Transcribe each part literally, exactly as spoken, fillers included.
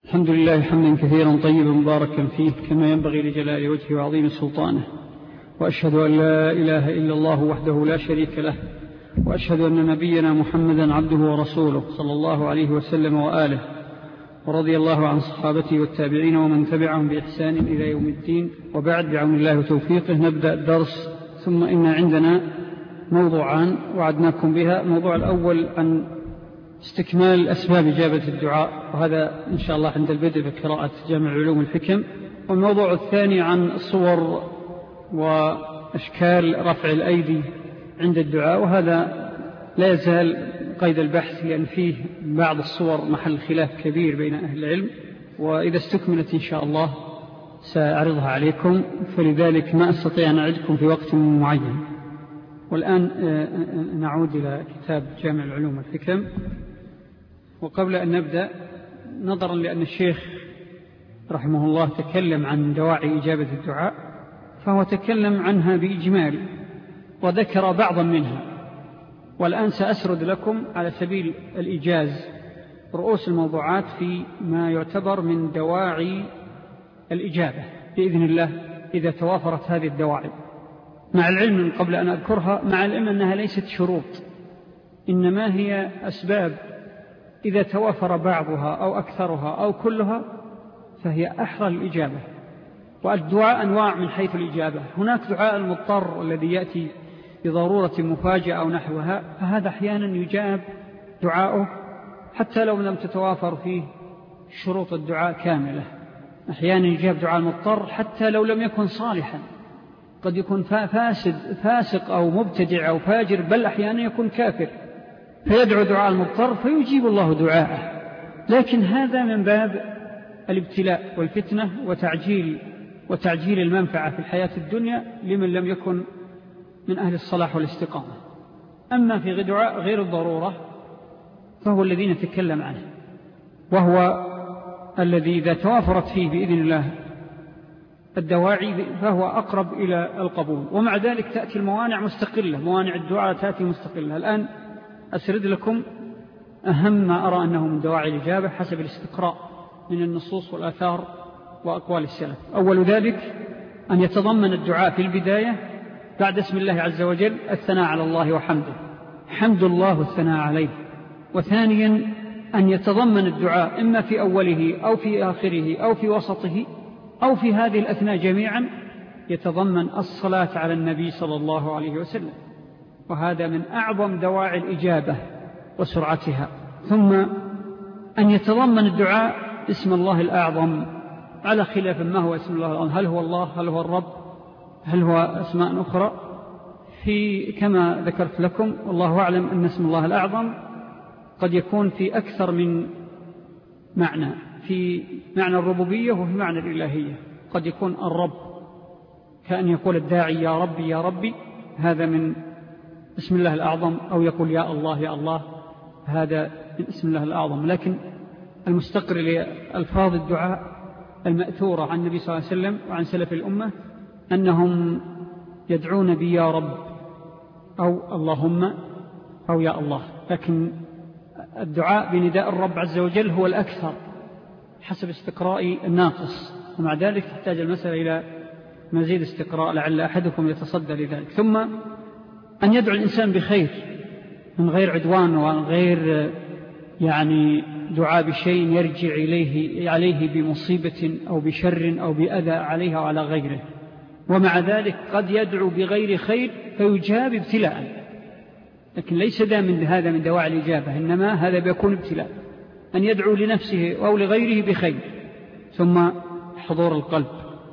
الحمد لله حمدا كثيرا طيبا مباركا فيه كما ينبغي لجلال وجهه وعظيم سلطانه، وأشهد أن لا إله إلا الله وحده لا شريك له، وأشهد أن نبينا محمدا عبده ورسوله صلى الله عليه وسلم وآله، ورضي الله عن صحابته والتابعين ومن تبعهم بإحسان إلى يوم الدين. وبعد، بعون الله وتوفيقه نبدأ الدرس. ثم إن عندنا موضوعان وعدناكم بها. الموضوع الأول عن استكمال أسباب إجابة الدعاء، وهذا إن شاء الله عند البدء بقراءة جامع علوم الحكم. والموضوع الثاني عن صور وأشكال رفع الأيدي عند الدعاء، وهذا لا يزال قيد البحث، لأن فيه بعض الصور محل خلاف كبير بين أهل العلم، وإذا استكملت إن شاء الله سأعرضها عليكم، فلذلك ما أستطيع أن أعدكم في وقت معين. والآن نعود إلى كتاب جامع العلوم والحكم. وقبل أن نبدأ، نظرا لأن الشيخ رحمه الله تكلم عن دواعي إجابة الدعاء، فهو تكلم عنها بإجمال وذكر بعضا منها، والآن سأسرد لكم على سبيل الإيجاز رؤوس الموضوعات في ما يعتبر من دواعي الإجابة بإذن الله إذا توافرت هذه الدواعي، مع العلم من قبل أن أذكرها، مع العلم أنها ليست شروط، إنما هي أسباب إذا توافر بعضها أو أكثرها أو كلها فهي أحرى الإجابة. والدعاء أنواع من حيث الإجابة. هناك دعاء المضطر الذي يأتي بضرورة مفاجئة أو نحوها، فهذا أحيانا يجاب دعاؤه حتى لو لم تتوافر فيه شروط الدعاء كاملة. أحيانا يجاب دعاء المضطر حتى لو لم يكن صالحا، قد يكون فاسد فاسق أو مبتدع أو فاجر، بل أحيانا يكون كافر، فيدعو دعاء المضطر فيجيب الله دعاءه. لكن هذا من باب الابتلاء والفتنة وتعجيل وتعجيل المنفعة في الحياة الدنيا لمن لم يكن من أهل الصلاح والاستقامة. أما في دعاء غير الضرورة فهو الذي نتكلم عنه، وهو الذي إذا توافرت فيه بإذن الله الدواعي فهو أقرب إلى القبول. ومع ذلك تأتي الموانع مستقلة، موانع الدعاء تأتي مستقلة. الآن أسرد لكم أهم ما أرى أنه من دواعي الإجابة حسب الاستقراء من النصوص والآثار وأقوال السلف. أول ذلك أن يتضمن الدعاء في البداية بعد اسم الله عز وجل الثناء على الله وحمده، حمد الله والثناء عليه. وثانيا أن يتضمن الدعاء إما في أوله أو في آخره أو في وسطه أو في هذه الأثناء جميعا يتضمن الصلاة على النبي صلى الله عليه وسلم، وهذا من أعظم دواعي الإجابة وسرعتها. ثم أن يتضمن الدعاء اسم الله الأعظم على خلاف ما هو اسم الله الأعظم، هل هو الله، هل هو الرب، هل هو أسماء أخرى، في كما ذكرت لكم والله أعلم أن اسم الله الأعظم قد يكون في أكثر من معنى، في معنى الربوبية وفي معنى الإلهية. قد يكون الرب كأن يقول الداعي يا ربي يا ربي، هذا من اسم الله الأعظم، أو يقول يا الله يا الله، هذا من اسم الله الأعظم. لكن المستقر لألفاظ الدعاء المأثورة عن النبي صلى الله عليه وسلم وعن سلف الأمة أنهم يدعون بي يا رب أو اللهم أو يا الله، لكن الدعاء بنداء الرب عز وجل هو الأكثر حسب استقراء الناقص، ومع ذلك تحتاج المسألة إلى مزيد استقراء لعل أحدكم يتصدى لذلك. ثم أن يدعو الإنسان بخير من غير عدوان ومن غير يعني دعاء بشيء يرجع إليه عليه بمصيبة أو بشر أو بأذى عليها وعلى غيره. ومع ذلك قد يدعو بغير خير فيجاب ابتلاء، لكن ليس دا من هذا من دواعي الإجابة، إنما هذا بيكون ابتلاء، أن يدعو لنفسه أو لغيره بخير. ثم حضور القلب،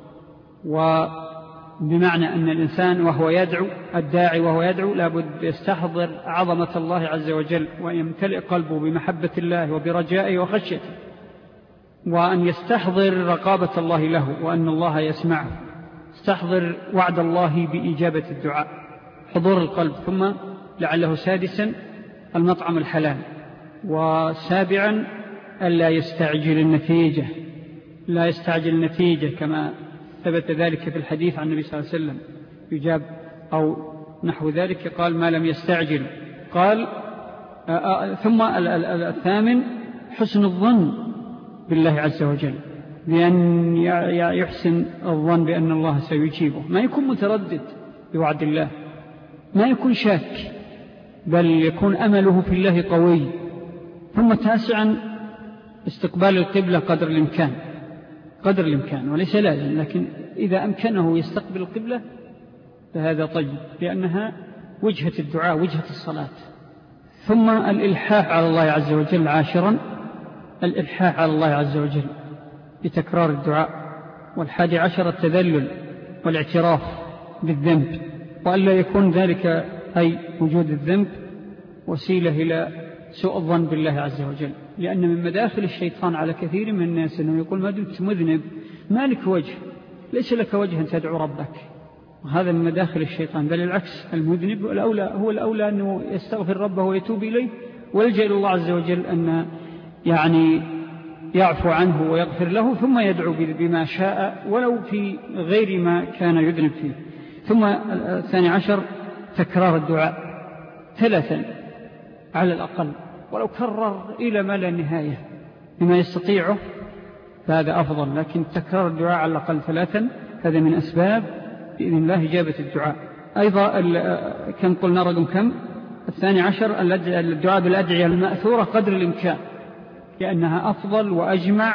وبمعنى أن الإنسان وهو يدعو، الداعي وهو يدعو لابد يستحضر عظمة الله عز وجل، ويمتلئ قلبه بمحبة الله وبرجائه وخشيته، وأن يستحضر رقابة الله له وأن الله يسمعه، استحضر وعد الله بإجابة الدعاء، حضور القلب. ثم لعله سادسا المطعم الحلال. وسابعا ألا يستعجل النتيجة، لا يستعجل النتيجة كما ثبت ذلك في الحديث عن النبي صلى الله عليه وسلم، يجاب أو نحو ذلك، قال ما لم يستعجل. قال آآ ثم الثامن حسن الظن بالله عز وجل، بأن يحسن الظن بأن الله سيجيبه، ما يكون متردد بوعد الله، ما يكون شاك، بل يكون أمله في الله قوي. ثم تاسعا استقبال القبلة قدر الإمكان، قدر الإمكان وليس لازم، لكن إذا أمكنه يستقبل القبلة فهذا طيب، لأنها وجهة الدعاء، وجهة الصلاة. ثم الإلحاح على الله عز وجل عاشرا، الإلحاح على الله عز وجل بتكرار الدعاء. والحادي عشر التذلل والاعتراف بالذنب، وألا يكون ذلك أي وجود الذنب وسيلة إلى سوء الظن بالله عز وجل، لأن من مداخل الشيطان على كثير من الناس أنه يقول ما دمت مذنب ما لك وجه، ليس لك وجه أن تدعو ربك، وهذا من مداخل الشيطان. بل العكس، المذنب الأولى هو الأولى أنه يستغفر ربه ويتوب إليه ويلجأ إلى الله عز وجل أن يعني يعفو عنه ويغفر له، ثم يدعو بما شاء ولو في غير ما كان يذنب فيه. ثم الثاني عشر تكرار الدعاء ثلاثا على الأقل، ولو كرر إلى ما لا نهاية بما يستطيعه فهذا أفضل، لكن تكرار الدعاء على الأقل ثلاثا هذا من أسباب بإذن الله إجابة الدعاء. أيضا كم قلنا رقم كم؟ الثاني عشر الدعاء بالأدعية المأثورة قدر الإمكان، لأنها أفضل وأجمع،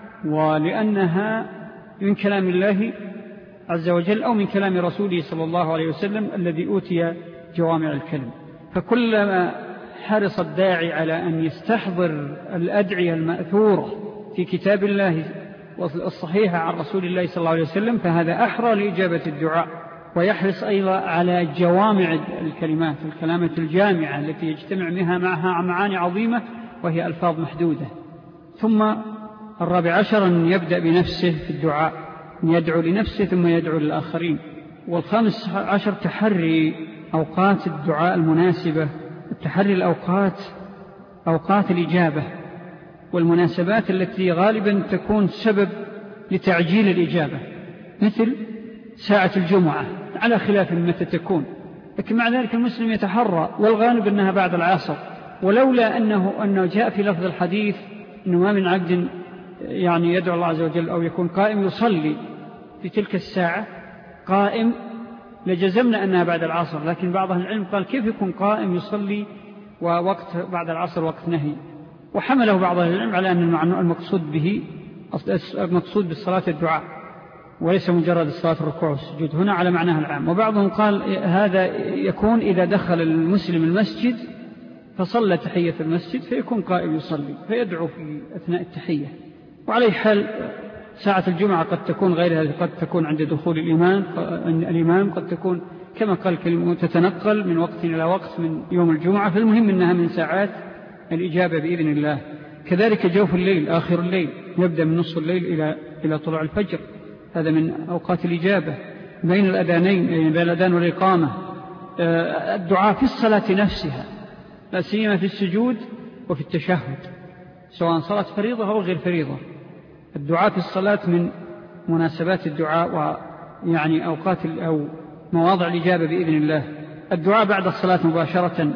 ولأنها من كلام الله عز وجل أو من كلام رسوله صلى الله عليه وسلم الذي أوتي جوامع الكلم. فكلما حرص الداعي على أن يستحضر الأدعية المأثورة في كتاب الله الصحيحة عن رسول الله صلى الله عليه وسلم فهذا أحرى لإجابة الدعاء، ويحرص أيضا على جوامع الكلمات، الكلمات الجامعة التي يجتمع بها معها معاني عظيمة وهي ألفاظ محدودة. ثم الرابع عشر أن يبدأ بنفسه في الدعاء، أن يدعو لنفسه ثم يدعو للآخرين. والخامس عشر تحري أوقات الدعاء المناسبة، التحري الأوقات أوقات الإجابة والمناسبات التي غالبا تكون سبب لتعجيل الإجابة، مثل ساعة الجمعة على خلاف متى تكون، لكن مع ذلك المسلم يتحرى، والغالب أنها بعد العصر، ولولا أنه, أنه جاء في لفظ الحديث أنه ما من عبد يعني يدعو الله عز وجل أو يكون قائم يصلي في تلك الساعة قائم لجزمنا أنها بعد العصر، لكن بعض العلم قال كيف يكون قائم يصلي ووقت بعد العصر وقت نهي، وحمله بعض العلم على أن المقصود به المقصود بالصلاة الدعاء وليس مجرد الصلاة الركوع والسجود هنا على معناها العام. وبعضهم قال هذا يكون إذا دخل المسلم المسجد فصلى تحية المسجد فيكون قائم يصلي فيدعو في أثناء التحية. وعلى حال ساعة الجمعة قد تكون غير هذه، قد تكون عند دخول الإمام الإمام قد تكون كما قال كلمة تتنقل من وقت إلى وقت من يوم الجمعة، فالمهم أنها من ساعات الإجابة بإذن الله. كذلك جوف الليل، آخر الليل، يبدأ من نصف الليل إلى إلى طلوع الفجر، هذا من أوقات الإجابة بين الأذانين، بين الأذان والإقامة. الدعاء في الصلاة نفسها لا سيما في السجود وفي التشهد سواء صلاة فريضة أو غير فريضة. الدعاء في الصلاة من مناسبات الدعاء ويعني أوقات أو مواضع الإجابة بإذن الله. الدعاء بعد الصلاة مباشرة،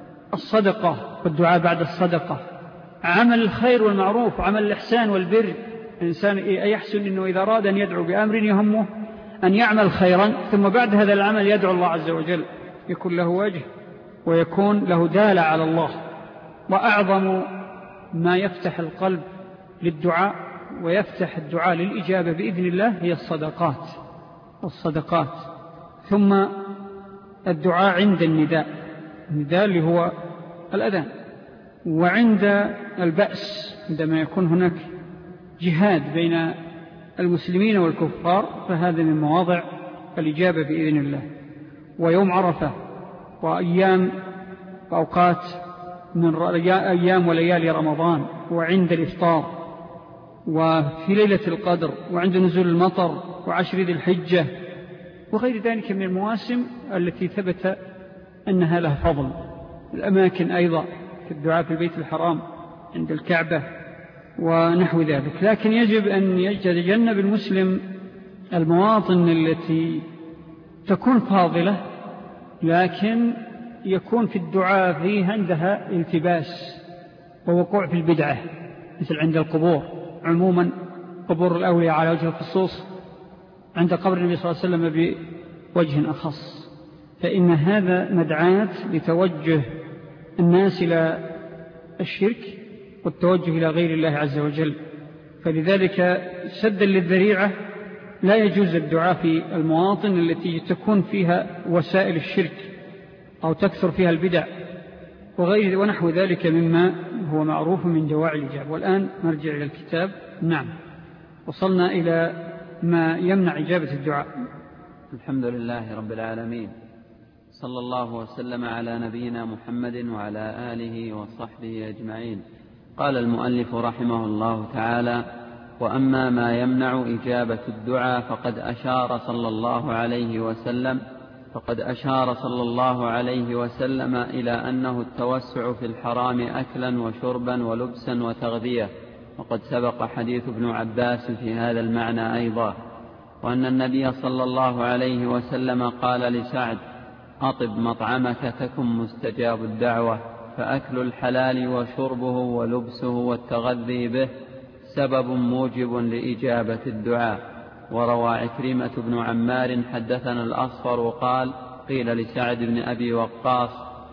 الصدقة والدعاء بعد الصدقة، عمل الخير والمعروف، عمل الإحسان والبر. الإنسان يحسن أنه إذا أراد أن يدعو بأمر يهمه أن يعمل خيرا ثم بعد هذا العمل يدعو الله عز وجل، يكون له وجه ويكون له دالة على الله. وأعظم ما يفتح القلب للدعاء ويفتح الدعاء للإجابة بإذن الله هي الصدقات الصدقات ثم الدعاء عند النداء، النداء اللي هو الأذان، وعند البأس عندما يكون هناك جهاد بين المسلمين والكفار فهذا من مواضع الإجابة بإذن الله. ويوم عرفة وأيام وأوقات من أيام وليالي رمضان، وعند الإفطار، وفي ليلة القدر، وعند نزول المطر، وعشر ذي الحجة، وغير ذلك من المواسم التي ثبت أنها لها فضل. الأماكن أيضا في الدعاء في البيت الحرام عند الكعبة ونحو ذلك. لكن يجب أن يتجنب المسلم المواطن التي تكون فاضلة لكن يكون في الدعاء فيه عندها التباس ووقوع في البدعة، مثل عند القبور، عموما قبور الأولياء على وجه الخصوص عند قبر النبي صلى الله عليه وسلم بوجه أخص، فإن هذا مدعاة لتوجه الناس إلى الشرك والتوجه إلى غير الله عز وجل. فلذلك سدا للذريعة لا يجوز الدعاء في المواطن التي تكون فيها وسائل الشرك أو تكثر فيها البدع وغير ونحو ذلك مما هو معروف من دواعي الإجابة. والآن نرجع إلى الكتاب. نعم، وصلنا إلى ما يمنع إجابة الدعاء. الحمد لله رب العالمين، صلى الله وسلم على نبينا محمد وعلى آله وصحبه أجمعين. قال المؤلف رحمه الله تعالى: وأما ما يمنع إجابة الدعاء فقد أشار صلى الله عليه وسلم فقد أشار صلى الله عليه وسلم إلى أنه التوسع في الحرام أكلا وشربا ولبسا وتغذية، وقد سبق حديث ابن عباس في هذا المعنى أيضا. وأن النبي صلى الله عليه وسلم قال لسعد: أطب مطعمك تكن مستجاب الدعوة، فأكل الحلال وشربه ولبسه والتغذي به سبب موجب لإجابة الدعاء. وروى عكرمة بن عمار حدثنا الأصفر وقال: قيل لسعد بن أبي وقاص: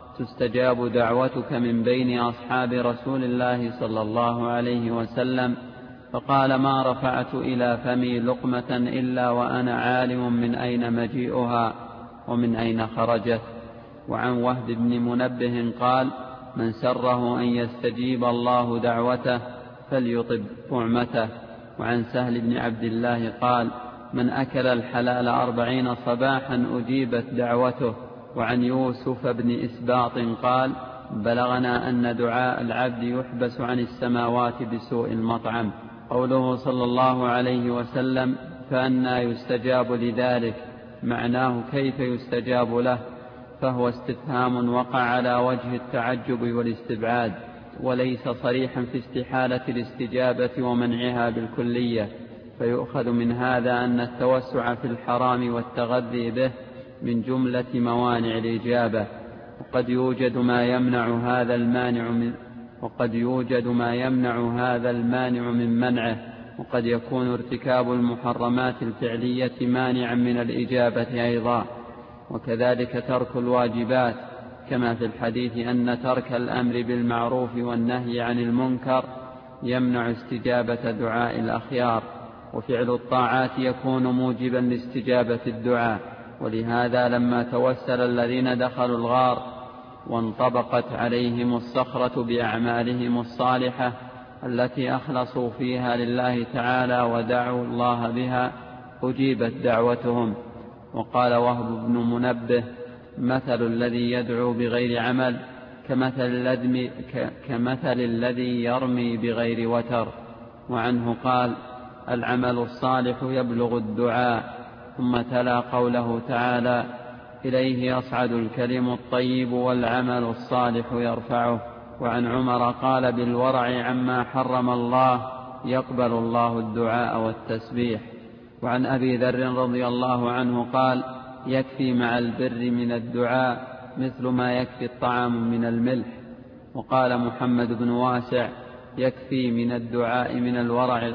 تستجاب دعوتك من بين أصحاب رسول الله صلى الله عليه وسلم، فقال: ما رفعت إلى فمي لقمة إلا وأنا عالم من أين مجيئها ومن أين خرجت. وعن وهب بن منبه قال: من سره أن يستجيب الله دعوته فليطب طعمته. وعن سهل بن عبد الله قال: من أكل الحلال أربعين صباحا أجيبت دعوته. وعن يوسف بن إسباط قال: بلغنا أن دعاء العبد يحبس عن السماوات بسوء المطعم. قوله صلى الله عليه وسلم: فأنى يستجاب لذلك، معناه كيف يستجاب له، فهو استفهام وقع على وجه التعجب والاستبعاد، وليس صريحا في استحالة الاستجابة ومنعها بالكلية. فيؤخذ من هذا أن التوسع في الحرام والتغذي به من جملة موانع الإجابة، وقد يوجد ما يمنع هذا المانع من وقد يوجد ما يمنع هذا المانع من منعه، وقد يكون ارتكاب المحرمات الفعلية مانعا من الإجابة أيضا، وكذلك ترك الواجبات، كما في الحديث أن ترك الأمر بالمعروف والنهي عن المنكر يمنع استجابة دعاء الأخيار، وفعل الطاعات يكون موجبا لاستجابة الدعاء. ولهذا لما توسل الذين دخلوا الغار وانطبقت عليهم الصخرة بأعمالهم الصالحة التي أخلصوا فيها لله تعالى ودعوا الله بها أجيبت دعوتهم. وقال وهب بن منبه: مثل الذي يدعو بغير عمل كمثل الذي, كمثل الذي يرمي بغير وتر. وعنه قال: العمل الصالح يبلغ الدعاء. ثم تلا قوله تعالى: إليه يصعد الكلم الطيب والعمل الصالح يرفعه. وعن عمر قال: بالورع عما حرم الله يقبل الله الدعاء والتسبيح. وعن أبي ذر رضي الله عنه قال: يكفي مع البر من الدعاء مثل ما يكفي الطعام من الملح. وقال محمد بن واسع: يكفي من الدعاء من الورع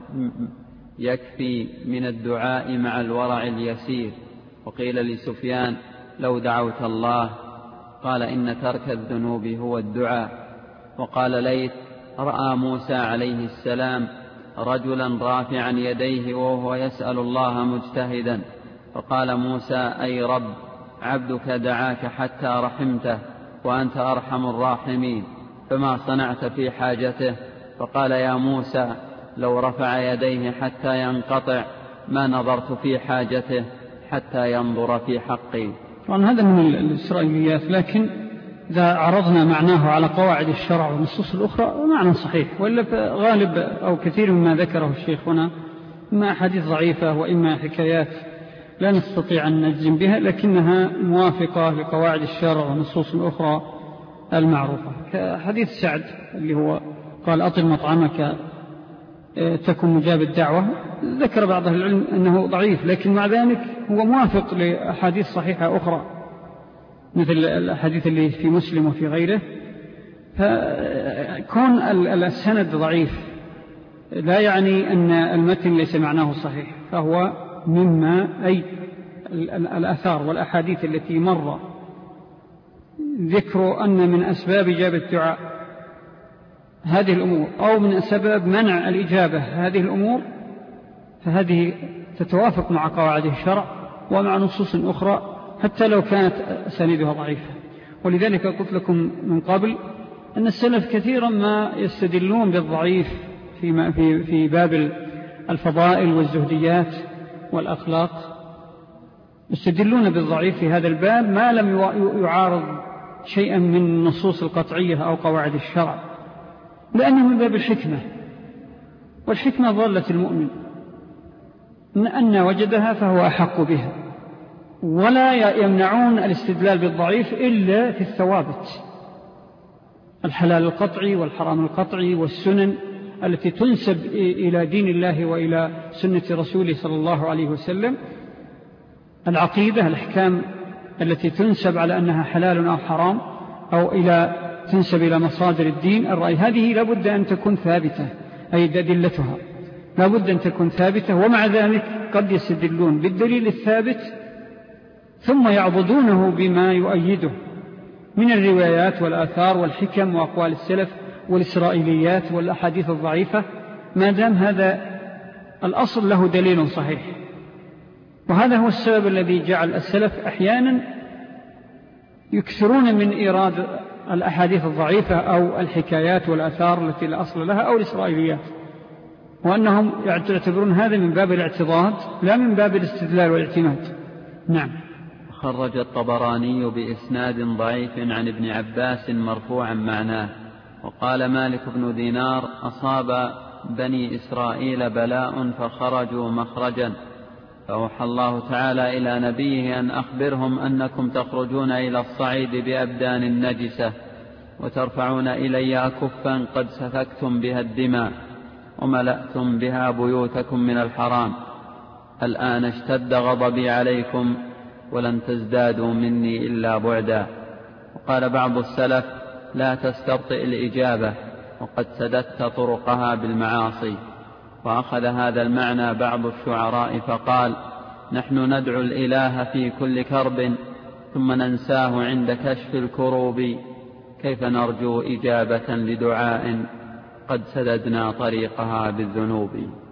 يكفي من الدعاء مع الورع اليسير. وقيل لسفيان: لو دعوت الله، قال: إن ترك الذنوب هو الدعاء. وقال ليث: رأى موسى عليه السلام رجلا رافعا يديه وهو يسأل الله مجتهدا، فقال موسى: أي رب، عبدك دعاك حتى رحمته وأنت أرحم الراحمين، فما صنعت في حاجته؟ فقال: يا موسى، لو رفع يديه حتى ينقطع ما نظرت في حاجته حتى ينظر في حقي. طبعا هذا من الإسرائيليات، لكن إذا عرضنا معناه على قواعد الشرع والنصوص الأخرى معنى صحيح، وإلا غالب أو كثير مما ذكره الشيخ هنا إما حديث ضعيفة وإما حكايات لا نستطيع أن نجزم بها، لكنها موافقة لقواعد الشرع والنصوص الأخرى المعروفة، كحديث سعد اللي هو قال: أطل مطعمك تكن مجاب الدعوة. ذكر بعض العلم أنه ضعيف، لكن مع ذلك هو موافق لأحاديث صحيحة أخرى مثل الحديث اللي في مسلم وفي غيره. فكون السند ضعيف لا يعني أن المتن ليس معناه صحيح، فهو مما أي الآثار والأحاديث التي مر ذكر أن من أسباب إجابة الدعاء هذه الأمور أو من سبب منع الإجابة هذه الأمور، فهذه تتوافق مع قواعد الشرع ومع نصوص أخرى حتى لو كانت سندها ضعيفة. ولذلك قلت لكم من قبل أن السلف كثيرا ما يستدلون بالضعيف في, في, في باب الفضائل والزهديات والأخلاق، يستدلون بالضعيف في هذا الباب ما لم يعارض شيئا من النصوص القطعية أو قواعد الشرع، لأنه من باب الحكمة، والحكمة ضالة المؤمن أن وجدها فهو أحق بها. ولا يمنعون الاستدلال بالضعيف إلا في الثوابت، الحلال القطعي والحرام القطعي والسنن التي تنسب إلى دين الله وإلى سنة رسوله صلى الله عليه وسلم، العقيدة الأحكام التي تنسب على أنها حلال أو حرام أو إلى تنسب إلى مصادر الدين الرأي، هذه لابد أن تكون ثابتة، أي أدلتها لابد أن تكون ثابتة. ومع ذلك قد يستدلون بالدليل الثابت ثم يعضدونه بما يؤيده من الروايات والآثار والحكم وأقوال السلف والإسرائيليات والأحاديث الضعيفة، ما دام هذا الأصل له دليل صحيح. وهذا هو السبب الذي جعل السلف أحيانا يكثرون من إيراد الأحاديث الضعيفة أو الحكايات والآثار التي لا أصل لها أو الإسرائيليات، وأنهم يعتبرون هذا من باب الاعتضاد لا من باب الاستدلال والاعتماد. نعم. خرج الطبراني بإسناد ضعيف عن ابن عباس مرفوعا معناه، وقال مالك بن دينار: أصاب بني إسرائيل بلاء فخرجوا مخرجا، فأوحى الله تعالى إلى نبيه أن أخبرهم أنكم تخرجون إلى الصعيد بأبدان نجسة وترفعون إلي أكفا قد سفكتم بها الدماء وملأتم بها بيوتكم من الحرام، الآن اشتد غضبي عليكم ولن تزدادوا مني إلا بعدا. وقال بعض السلف: لا تستبطئ الإجابة وقد سددت طرقها بالمعاصي. وأخذ هذا المعنى بعض الشعراء فقال: نحن ندعو الإله في كل كرب ثم ننساه عند كشف الكروب، كيف نرجو إجابة لدعاء قد سددنا طريقها بالذنوب.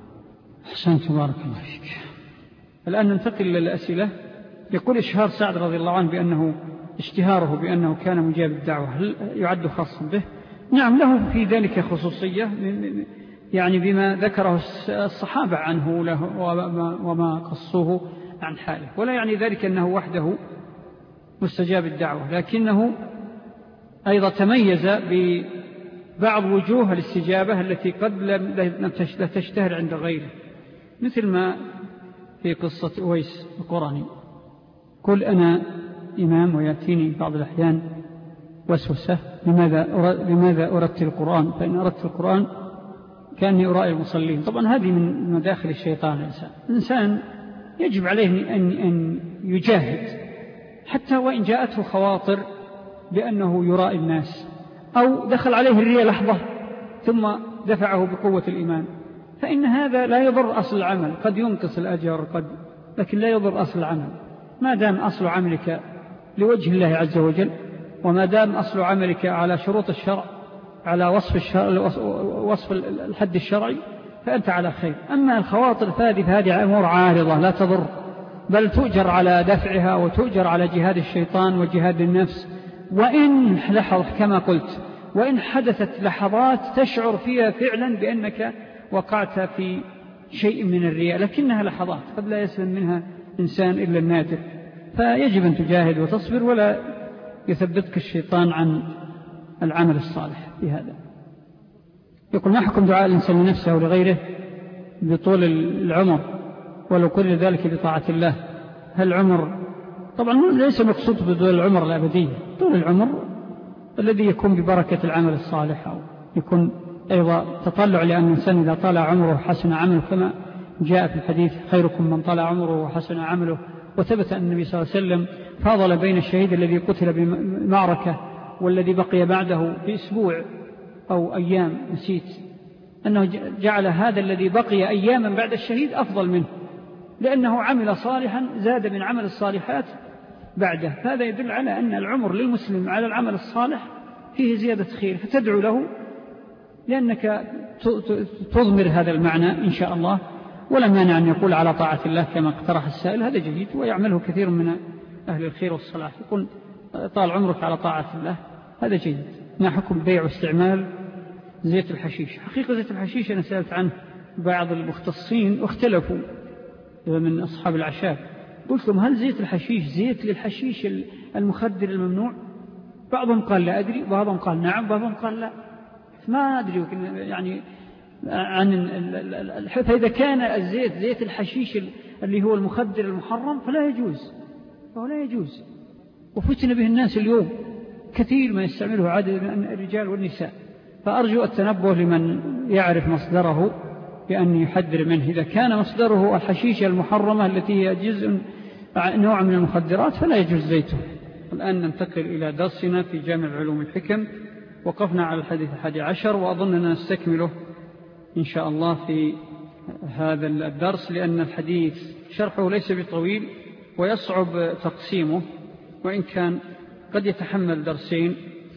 أحسنت، بارك الله فيك. الآن ننتقل للأسئلة. يقول إشهار سعد رضي الله عنه بأنه اشتهاره بأنه كان مجاب الدعوة، هل يعد خاصا به؟ نعم، له في ذلك خصوصية يعني بما ذكره الصحابة عنه له وما قصوه عن حاله، ولا يعني ذلك أنه وحده مستجاب الدعوة، لكنه أيضا تميز ببعض وجوه الاستجابة التي قد لا تشتهر عند غيره، مثل ما في قصة أويس القرني: قل أنا إمام ويأتيني بعض الأحيان وسوسة لماذا لماذا أردت القرآن، فإن أردت القرآن كأني أرائي المصلين. طبعا هذه من مداخل الشيطان. الإنسان الإنسان يجب عليه أن أن يجاهد حتى وإن جاءته خواطر بأنه يرائي الناس أو دخل عليه الرياء لحظة ثم دفعه بقوة الإيمان، فإن هذا لا يضر أصل العمل، قد ينقص الأجر قد، لكن لا يضر أصل العمل ما دام أصل عملك لوجه الله عز وجل، وما دام أصل عملك على شروط الشرع، على وصف الشرع، وصف الحد الشرعي، فأنت على خير. أما الخواطر فهذه فهذه أمور عارضة لا تضر، بل تؤجر على دفعها وتؤجر على جهاد الشيطان وجهاد النفس. وإن لحظ كما قلت، وإن حدثت لحظات تشعر فيها فعلا بأنك وقعت في شيء من الرياء، لكنها لحظات قد لا يسلم منها إنسان إلا النادر، فيجب أن تجاهد وتصبر ولا يثبتك الشيطان عن العمل الصالح في هذا. يقول: ما حكم دعاء الإنسان لنفسه ولغيره بطول العمر ولو كل ذلك بطاعة الله؟ هل عمر، طبعا ليس مقصود بطول العمر الأبدية، طول العمر الذي يكون ببركة العمل الصالح، أو يكون أيضا تطلع، لأن الإنسان إذا طال عمره حسن عمله، كما جاء في الحديث: خيركم من طال عمره وحسن عمله. وثبت أن النبي صلى الله عليه وسلم فاضل بين الشهيد الذي قتل بمعركة والذي بقي بعده بأسبوع أو أيام نسيت، أنه جعل هذا الذي بقي أياما بعد الشهيد أفضل منه، لأنه عمل صالحا زاد من عمل الصالحات بعده. هذا يدل على أن العمر للمسلم على العمل الصالح فيه زيادة خير، فتدعو له لأنك تضمر هذا المعنى إن شاء الله. ولا مانع أن يقول على طاعة الله كما اقترح السائل، هذا جيد ويعمله كثير من أهل الخير والصلاح، يقول طال عمرك على طاعة الله، هذا جيد. ما حكم بيع واستعمال زيت الحشيش؟ حقيقة زيت الحشيش أنا سألت عنه بعض المختصين واختلفوا من أصحاب العشاب، قلت لهم هل زيت الحشيش زيت للحشيش المخدر الممنوع؟ بعضهم قال لا أدري، بعضهم قال نعم، بعضهم قال لا، ما أدري يعني عن. فإذا كان الزيت زيت الحشيش اللي هو المخدر المحرم فلا يجوز، فهو لا يجوز. وفتن به الناس اليوم كثير ما يستعمله عدد من الرجال والنساء، فأرجو التنبه لمن يعرف مصدره بأن يحذر منه. إذا كان مصدره الحشيشة المحرمة التي هي جزء نوع من المخدرات فلا يجوز زيته. الآن ننتقل إلى درسنا في جامع علوم الحكم. وقفنا على الحديث الحادي عشر، وأظننا نستكمله إن شاء الله في هذا الدرس، لأن الحديث شرحه ليس بطويل ويصعب تقسيمه، وإن كان قد يتحمل درسين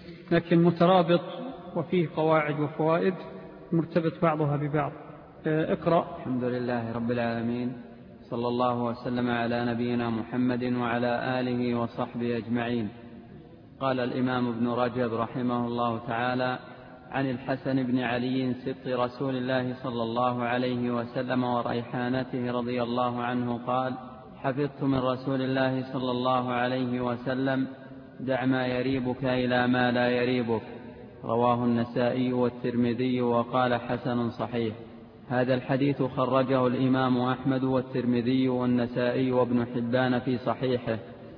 لكن مترابط وفيه قواعد وفوائد مرتبط بعضها ببعض. اقرأ. الحمد لله رب العالمين، صلى الله وسلم على نبينا محمد وعلى آله وصحبه أجمعين. قال الإمام ابن رجب رحمه الله تعالى: عن الحسن بن علي سبط رسول الله صلى الله عليه وسلم وريحانته رضي الله عنه قال: حفظت من رسول الله صلى الله عليه وسلم: دع ما يريبك إلى ما لا يريبك. رواه النسائي والترمذي وقال حسن صحيح. هذا الحديث خرجه الإمام أحمد والترمذي والنسائي وابن حبان في صحيحه،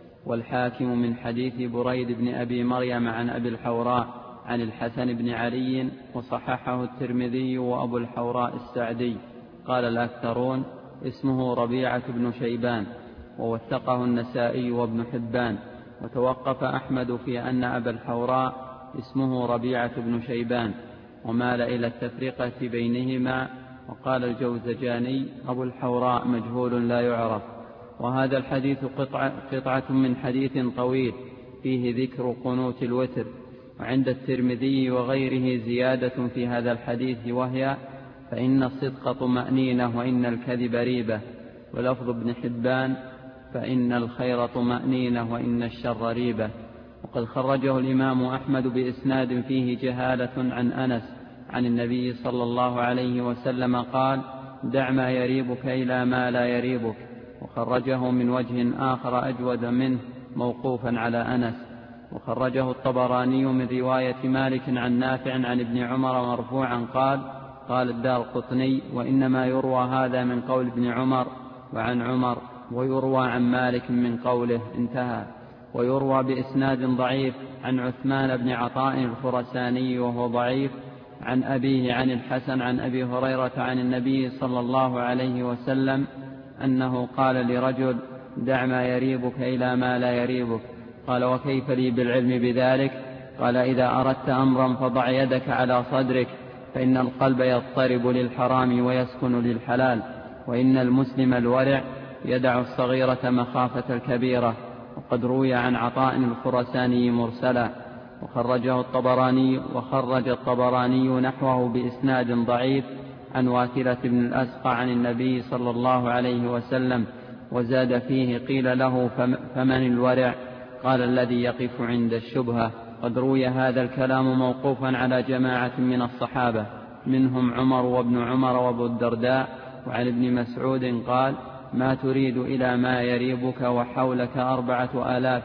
والحاكم من حديث بريد بن أبي مريم عن أبي الحوراء عن الحسن بن علي، وصححه الترمذي وأبو الحوراء السعدي. قال الأكثرون اسمه ربيعة بن شيبان، ووثقه النسائي وابن حبان. وتوقف أحمد في أن أبا الحوراء اسمه ربيعة بن شيبان، ومال إلى التفرقة بينهما. وقال الجوزجاني: أبو الحوراء مجهول لا يعرف. وهذا الحديث قطعة, قطعة من حديث طويل فيه ذكر قنوت الوتر. وعند الترمذي وغيره زيادة في هذا الحديث، وهي: فإن الصدق طمأنينة وإن الكذب ريبة. ولفظ ابن حبان: فإن الخير طمأنينة وإن الشر ريبة. وقد خرجه الإمام أحمد بإسناد فيه جهالة عن أنس عن النبي صلى الله عليه وسلم قال: دع ما يريبك إلى ما لا يريبك. وخرجه من وجه آخر أجود منه موقوفا على أنس. وخرجه الطبراني من رواية مالك عن نافع عن ابن عمر مرفوعا قال: قال الدارقطني: وإنما يروى هذا من قول ابن عمر وعن عمر، ويروى عن مالك من قوله. انتهى. ويروى بإسناد ضعيف عن عثمان بن عطاء الخرساني وهو ضعيف عن أبيه عن الحسن عن أبي هريرة عن النبي صلى الله عليه وسلم أنه قال لرجل: دع ما يريبك إلى ما لا يريبك. قال: وكيف لي بالعلم بذلك؟ قال: إذا أردت أمرا فضع يدك على صدرك، فإن القلب يضطرب للحرام ويسكن للحلال، وإن المسلم الورع يدع الصغيرة مخافة الكبيرة. وقد روي عن عطاء الخرساني مرسلا. وخرجه الطبراني وخرج الطبراني نحوه بإسناد ضعيف عن واثلة بن الأسقى عن النبي صلى الله عليه وسلم، وزاد فيه: قيل له: فمن الورع؟ قال: الذي يقف عند الشبهة. قد روي هذا الكلام موقوفا على جماعة من الصحابة، منهم عمر وابن عمر وابو الدرداء. وعن ابن مسعود قال: ما تريد إلى ما يريبك وحولك أربعة آلاف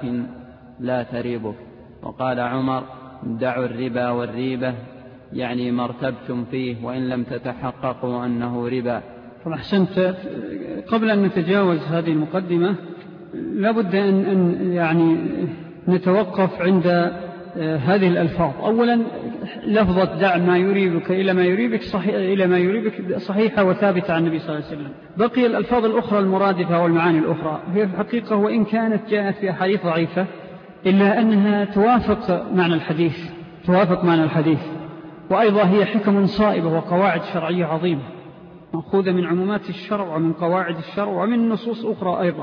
لا تريبك. وقال عمر: دعوا الربا والريبة، يعني ما ارتبتم فيه وإن لم تتحققوا أنه ربا. طبعا أحسنت. قبل أن نتجاوز هذه المقدمة لابد أن, أن يعني نتوقف عند هذه الألفاظ. أولا لفظة دع ما يريبك إلى ما يريبك صحيح إلى ما يريبك صحيحة وثابتة عن النبي صلى الله عليه وسلم. بقي الألفاظ الأخرى المرادفة والمعاني الأخرى هي في الحقيقة وإن كانت جاءت في أحاديث ضعيفة إلا أنها توافق معنى الحديث توافق معنى الحديث وأيضا هي حكم صائبة وقواعد شرعية عظيمة مأخوذة من عمومات الشرع ومن قواعد الشرع ومن نصوص أخرى أيضا.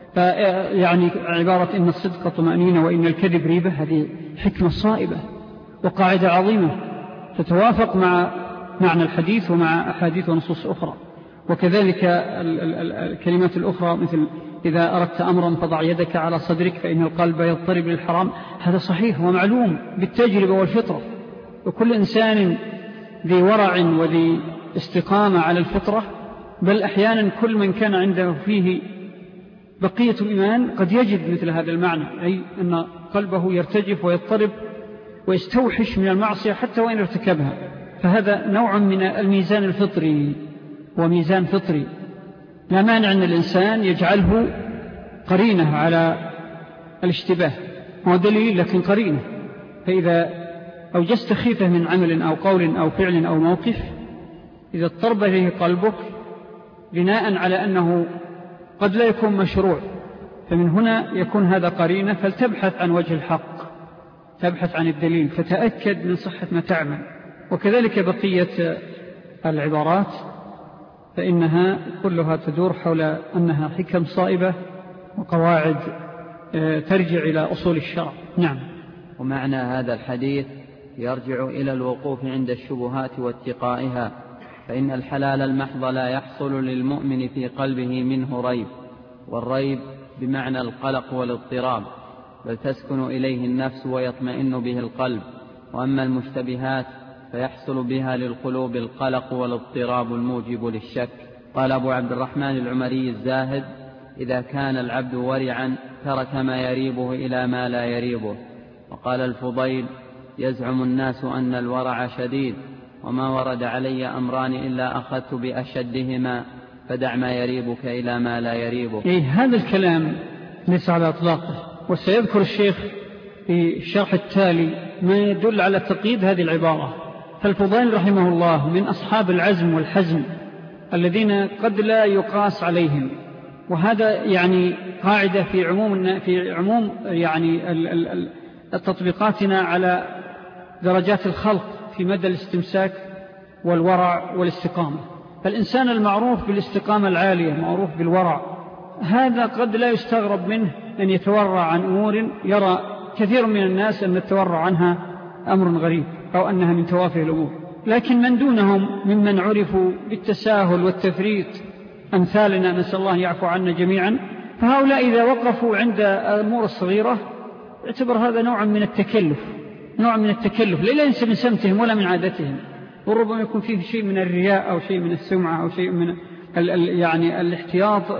فيعني عبارة إن الصدق طمأنينة وإن الكذب ريبة، هذه حكمة صائبة وقاعدة عظيمة تتوافق مع معنى الحديث ومع أحاديث ونصوص أخرى. وكذلك الكلمات الأخرى مثل إذا أردت أمرا فضع يدك على صدرك فإن القلب يضطرب للحرام، هذا صحيح ومعلوم بالتجربة والفطرة، وكل إنسان ذي ورع وذي استقامة على الفطرة، بل أحيانا كل من كان عنده فيه بقية الإيمان قد يجد مثل هذا المعنى، أي أن قلبه يرتجف ويضطرب ويستوحش من المعصية حتى وإن ارتكبها. فهذا نوع من الميزان الفطري، وميزان فطري لا مانع أن الإنسان يجعله قرينة على الاشتباه، هو دليل لكن قرينة. فإذا أوجست خيفة من عمل أو قول أو فعل أو موقف، إذا اضطرب إليه قلبك بناء على أنه قد لا يكون مشروع، فمن هنا يكون هذا قرينة، فلتبحث عن وجه الحق، تبحث عن الدليل، فتأكد من صحة ما تعمل. وكذلك بقية العبارات فإنها كلها تدور حول أنها حكم صائبة وقواعد ترجع إلى أصول الشرع. نعم. ومعنى هذا الحديث يرجع إلى الوقوف عند الشبهات واتقائها، فإن الحلال المحض لا يحصل للمؤمن في قلبه منه ريب، والريب بمعنى القلق والاضطراب، بل تسكن إليه النفس ويطمئن به القلب. وأما المشتبهات فيحصل بها للقلوب القلق والاضطراب الموجب للشك. قال أبو عبد الرحمن العمري الزاهد: إذا كان العبد ورعا ترك ما يريبه إلى ما لا يريبه. وقال الفضيل: يزعم الناس أن الورع شديد، وما ورد علي أمران إلا أخذت بأشدهما، فدع ما يريبك إلى ما لا يريبك. إيه، هذا الكلام ليس على إطلاقه، وسيذكر الشيخ في الشرح التالي ما يدل على تقييد هذه العبارة. فالفضيل رحمه الله من أصحاب العزم والحزم الذين قد لا يقاس عليهم، وهذا يعني قاعدة في عموم في عموم يعني تطبيقاتنا على درجات الخلق في مدى الاستمساك والورع والاستقامة. فالإنسان المعروف بالاستقامة العالية معروف بالورع، هذا قد لا يستغرب منه أن يتورع عن أمور يرى كثير من الناس أن التورع عنها أمر غريب أو أنها من توافه الأمور. لكن من دونهم ممن عرفوا بالتساهل والتفريط أمثالنا، نسأل الله يعفو عنا جميعا، فهؤلاء إذا وقفوا عند الأمور الصغيرة اعتبر هذا نوع من التكلف، نوع من التكلف ليس من سمتهم ولا من عادتهم، وربما يكون فيه شيء من الرياء أو شيء من السمعة أو شيء من ال ال يعني الاحتياط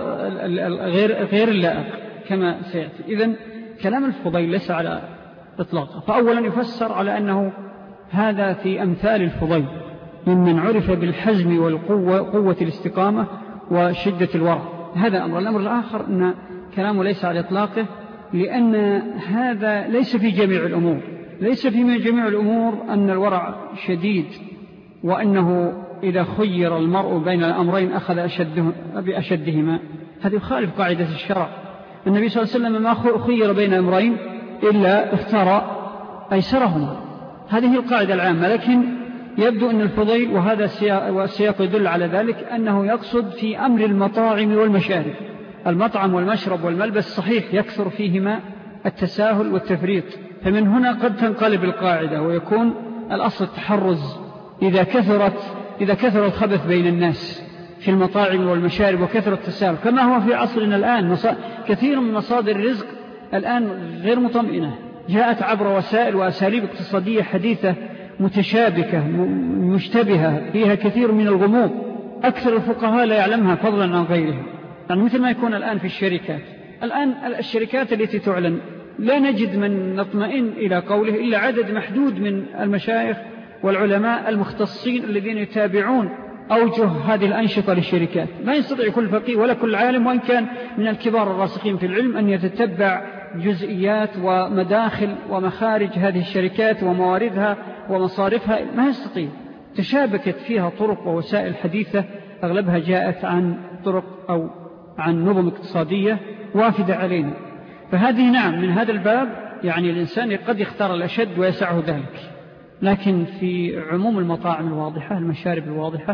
غير غير اللائق كما سيأتي. إذن كلام الفضيل ليس على إطلاقه. فأولا يفسر على أنه هذا في أمثال الفضيل ممن عرف بالحزم والقوة، قوة الاستقامة وشدة الورع. هذا أمر. الأمر الآخر أن كلامه ليس على إطلاقه، لأن هذا ليس في جميع الأمور، ليس في جميع الأمور أن الورع شديد، وأنه إذا خير المرء بين الأمرين أخذ أشده بأشدهما. هذا يخالف قاعدة الشرع. النبي صلى الله عليه وسلم ما خير بين أمرين إلا اختار أيسرهما، هذه القاعدة العامة. لكن يبدو أن الفضيل، وهذا السياق يدل على ذلك، أنه يقصد في أمر المطاعم والمشارب. المطعم والمشرب والملبس صحيح يكثر فيهما التساهل والتفريط، فمن هنا قد تنقلب القاعدة ويكون الأصل التحرز إذا كثرت إذا كثر الخبث بين الناس في المطاعم والمشارب وكثر التساهل، كما هو في عصرنا الآن. كثير من مصادر الرزق الآن غير مطمئنة، جاءت عبر وسائل وأساليب اقتصادية حديثة متشابكة مشتبهة فيها كثير من الغموض، أكثر الفقهاء لا يعلمها فضلا عن غيرهم. يعني مثل ما يكون الآن في الشركات، الآن الشركات التي تعلن لا نجد من نطمئن إلى قوله إلا عدد محدود من المشايخ والعلماء المختصين الذين يتابعون أوجه هذه الأنشطة للشركات. ما يستطيع كل فقيه ولا كل عالم، وإن كان من الكبار الراسخين في العلم، أن يتتبع جزئيات ومداخل ومخارج هذه الشركات ومواردها ومصارفها، ما يستطيع. تشابكت فيها طرق ووسائل حديثة أغلبها جاءت عن طرق أو عن نظم اقتصادية وافدة علينا. فهذه نعم من هذا الباب يعني الإنسان قد يختار الأشد ويسعه ذلك، لكن في عموم المطاعم الواضحة، المشارب الواضحة،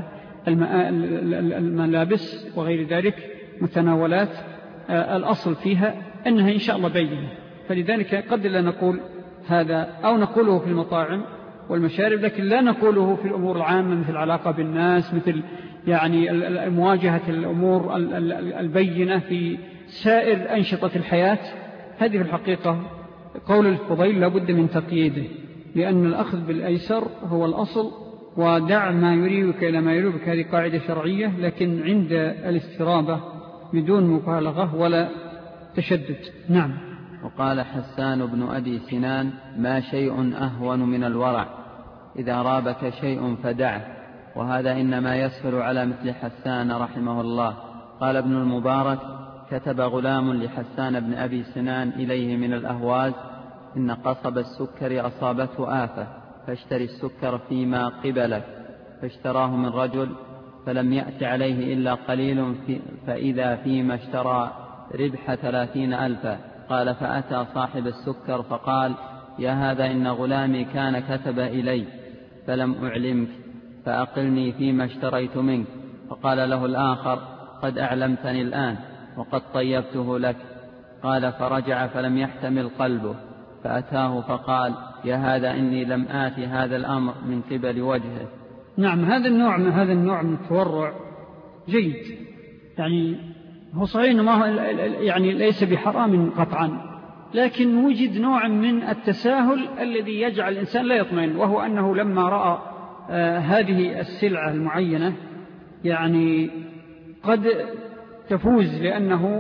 الملابس وغير ذلك، متناولات، الأصل فيها أنها إن شاء الله بينة. فلذلك قد لا نقول هذا، أو نقوله في المطاعم والمشارب، لكن لا نقوله في الأمور العامة مثل العلاقة بالناس، مثل يعني مواجهة الأمور البينة في سائر أنشطة الحياة. هذه في الحقيقة قول الفضيل لابد من تقييده، لأن الأخذ بالأيسر هو الأصل، ودع ما يريبك إلى ما يريبك، هذه قاعدة شرعية، لكن عند الاسترابة بدون مبالغة ولا تشدد. نعم. وقال حسان بن أبي سنان: ما شيء أهون من الورع، إذا رابك شيء فدعه. وهذا إنما يسهل على مثل حسان رحمه الله. قال ابن المبارك: كتب غلام لحسان بن أبي سنان إليه من الأهواز: إن قصب السكر أصابته آفة، فاشتري السكر فيما قبلك. فاشتراه من رجل، فلم يأت عليه إلا قليل، في فإذا فيما اشترى ربح ثلاثين ألفا. قال: فأتى صاحب السكر فقال: يا هذا، إن غلامي كان كتب إلي فلم أعلمك، فأقلني فيما اشتريت منك. فقال له الآخر: قد أعلمتني الآن، وقد طيبته لك. قال: فرجع فلم يحتمل قلبه، فأتاه فقال: يا هذا، إني لم آتي هذا الأمر من قبل وجهه. نعم. هذا النوع من هذا النوع من التورع جيد، يعني هو صحيح ما هو يعني ليس بحرام قطعا، لكن وجد نوع من التساهل الذي يجعل الإنسان لا يطمئن، وهو أنه لما رأى آه هذه السلعة المعينة يعني قد تفوز لأنه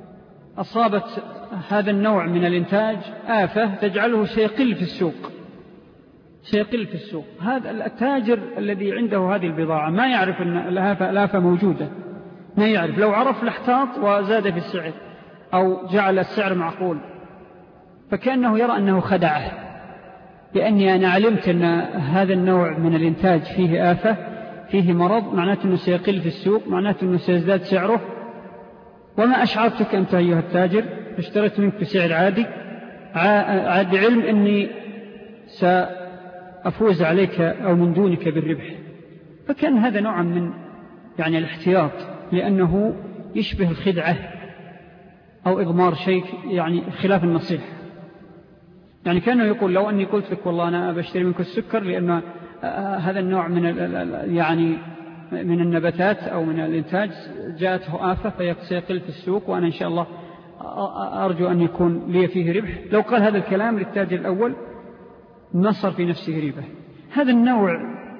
أصابت هذا النوع من الإنتاج آفة تجعله سيقل في السوق سيقل في السوق هذا التاجر الذي عنده هذه البضاعة ما يعرف أن الآفة موجودة، ما يعرف. لو عرف لاحتاط وزاد في السعر أو جعل السعر معقول، فكأنه يرى أنه خدعه، لأني أنا علمت أن هذا النوع من الإنتاج فيه آفة، فيه مرض، معناته أنه سيقل في السوق، معناته أنه سيزداد سعره، وما أشعرتك أنت أيها التاجر، اشتريت منك بسعر عادي عادي علم أني سأفوز عليك أو من دونك بالربح. فكان هذا نوع من يعني الاحتياط، لأنه يشبه الخدعة أو إضمار شيء يعني خلاف النصيحة. يعني كانه يقول: لو أني قلت لك والله أنا بشتري منك السكر لأن هذا النوع من يعني من النباتات أو من الإنتاج جاءته آفة فسيقل في السوق، وأنا إن شاء الله أرجو أن يكون لي فيه ربح، لو قال هذا الكلام للتاجر الأول نصر في نفسه ريبة. هذا النوع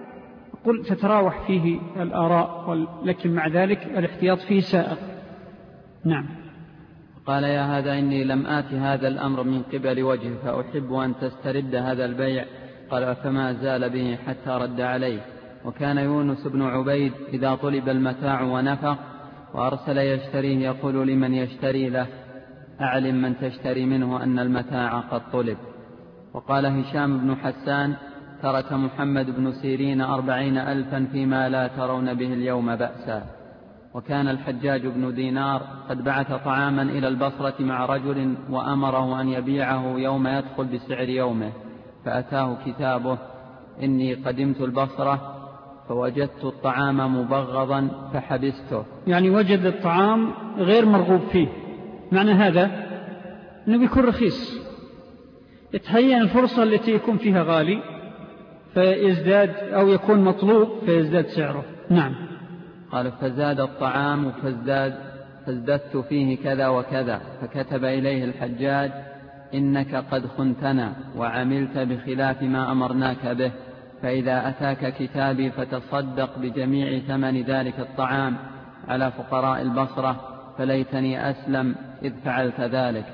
قل تتراوح فيه الآراء، لكن مع ذلك الاحتياط فيه سائغ. نعم. قال: يا هذا، إني لم آت هذا الأمر من قبل وجهه، فأحب أن تسترد هذا البيع. قال: فما زال به حتى رد عليه. وكان يونس بن عبيد إذا طلب المتاع ونفق وأرسل يشتريه يقول لمن يشتري له: أعلم من تشتري منه أن المتاع قد طلب. وقال هشام بن حسان: ترك محمد بن سيرين أربعين ألفا فيما لا ترون به اليوم بأسا. وكان الحجاج بن دينار قد بعث طعاما إلى البصرة مع رجل وأمره أن يبيعه يوم يدخل بسعر يومه، فأتاه كتابه: إني قدمت البصرة فوجدت الطعام مبغضا فحبسته. يعني وجد الطعام غير مرغوب فيه، معنى هذا أنه بيكون رخيص، يتهيأ الفرصة التي يكون فيها غالي فيزداد، أو يكون مطلوب فيزداد سعره. نعم. قال: فزاد الطعام فازداد فازددت فيه كذا وكذا. فكتب إليه الحجاج: إنك قد خنتنا وعملت بخلاف ما أمرناك به، فإذا أتاك كتابي فتصدق بجميع ثمن ذلك الطعام على فقراء البصرة، فليتني أسلم إذ فعلت ذلك.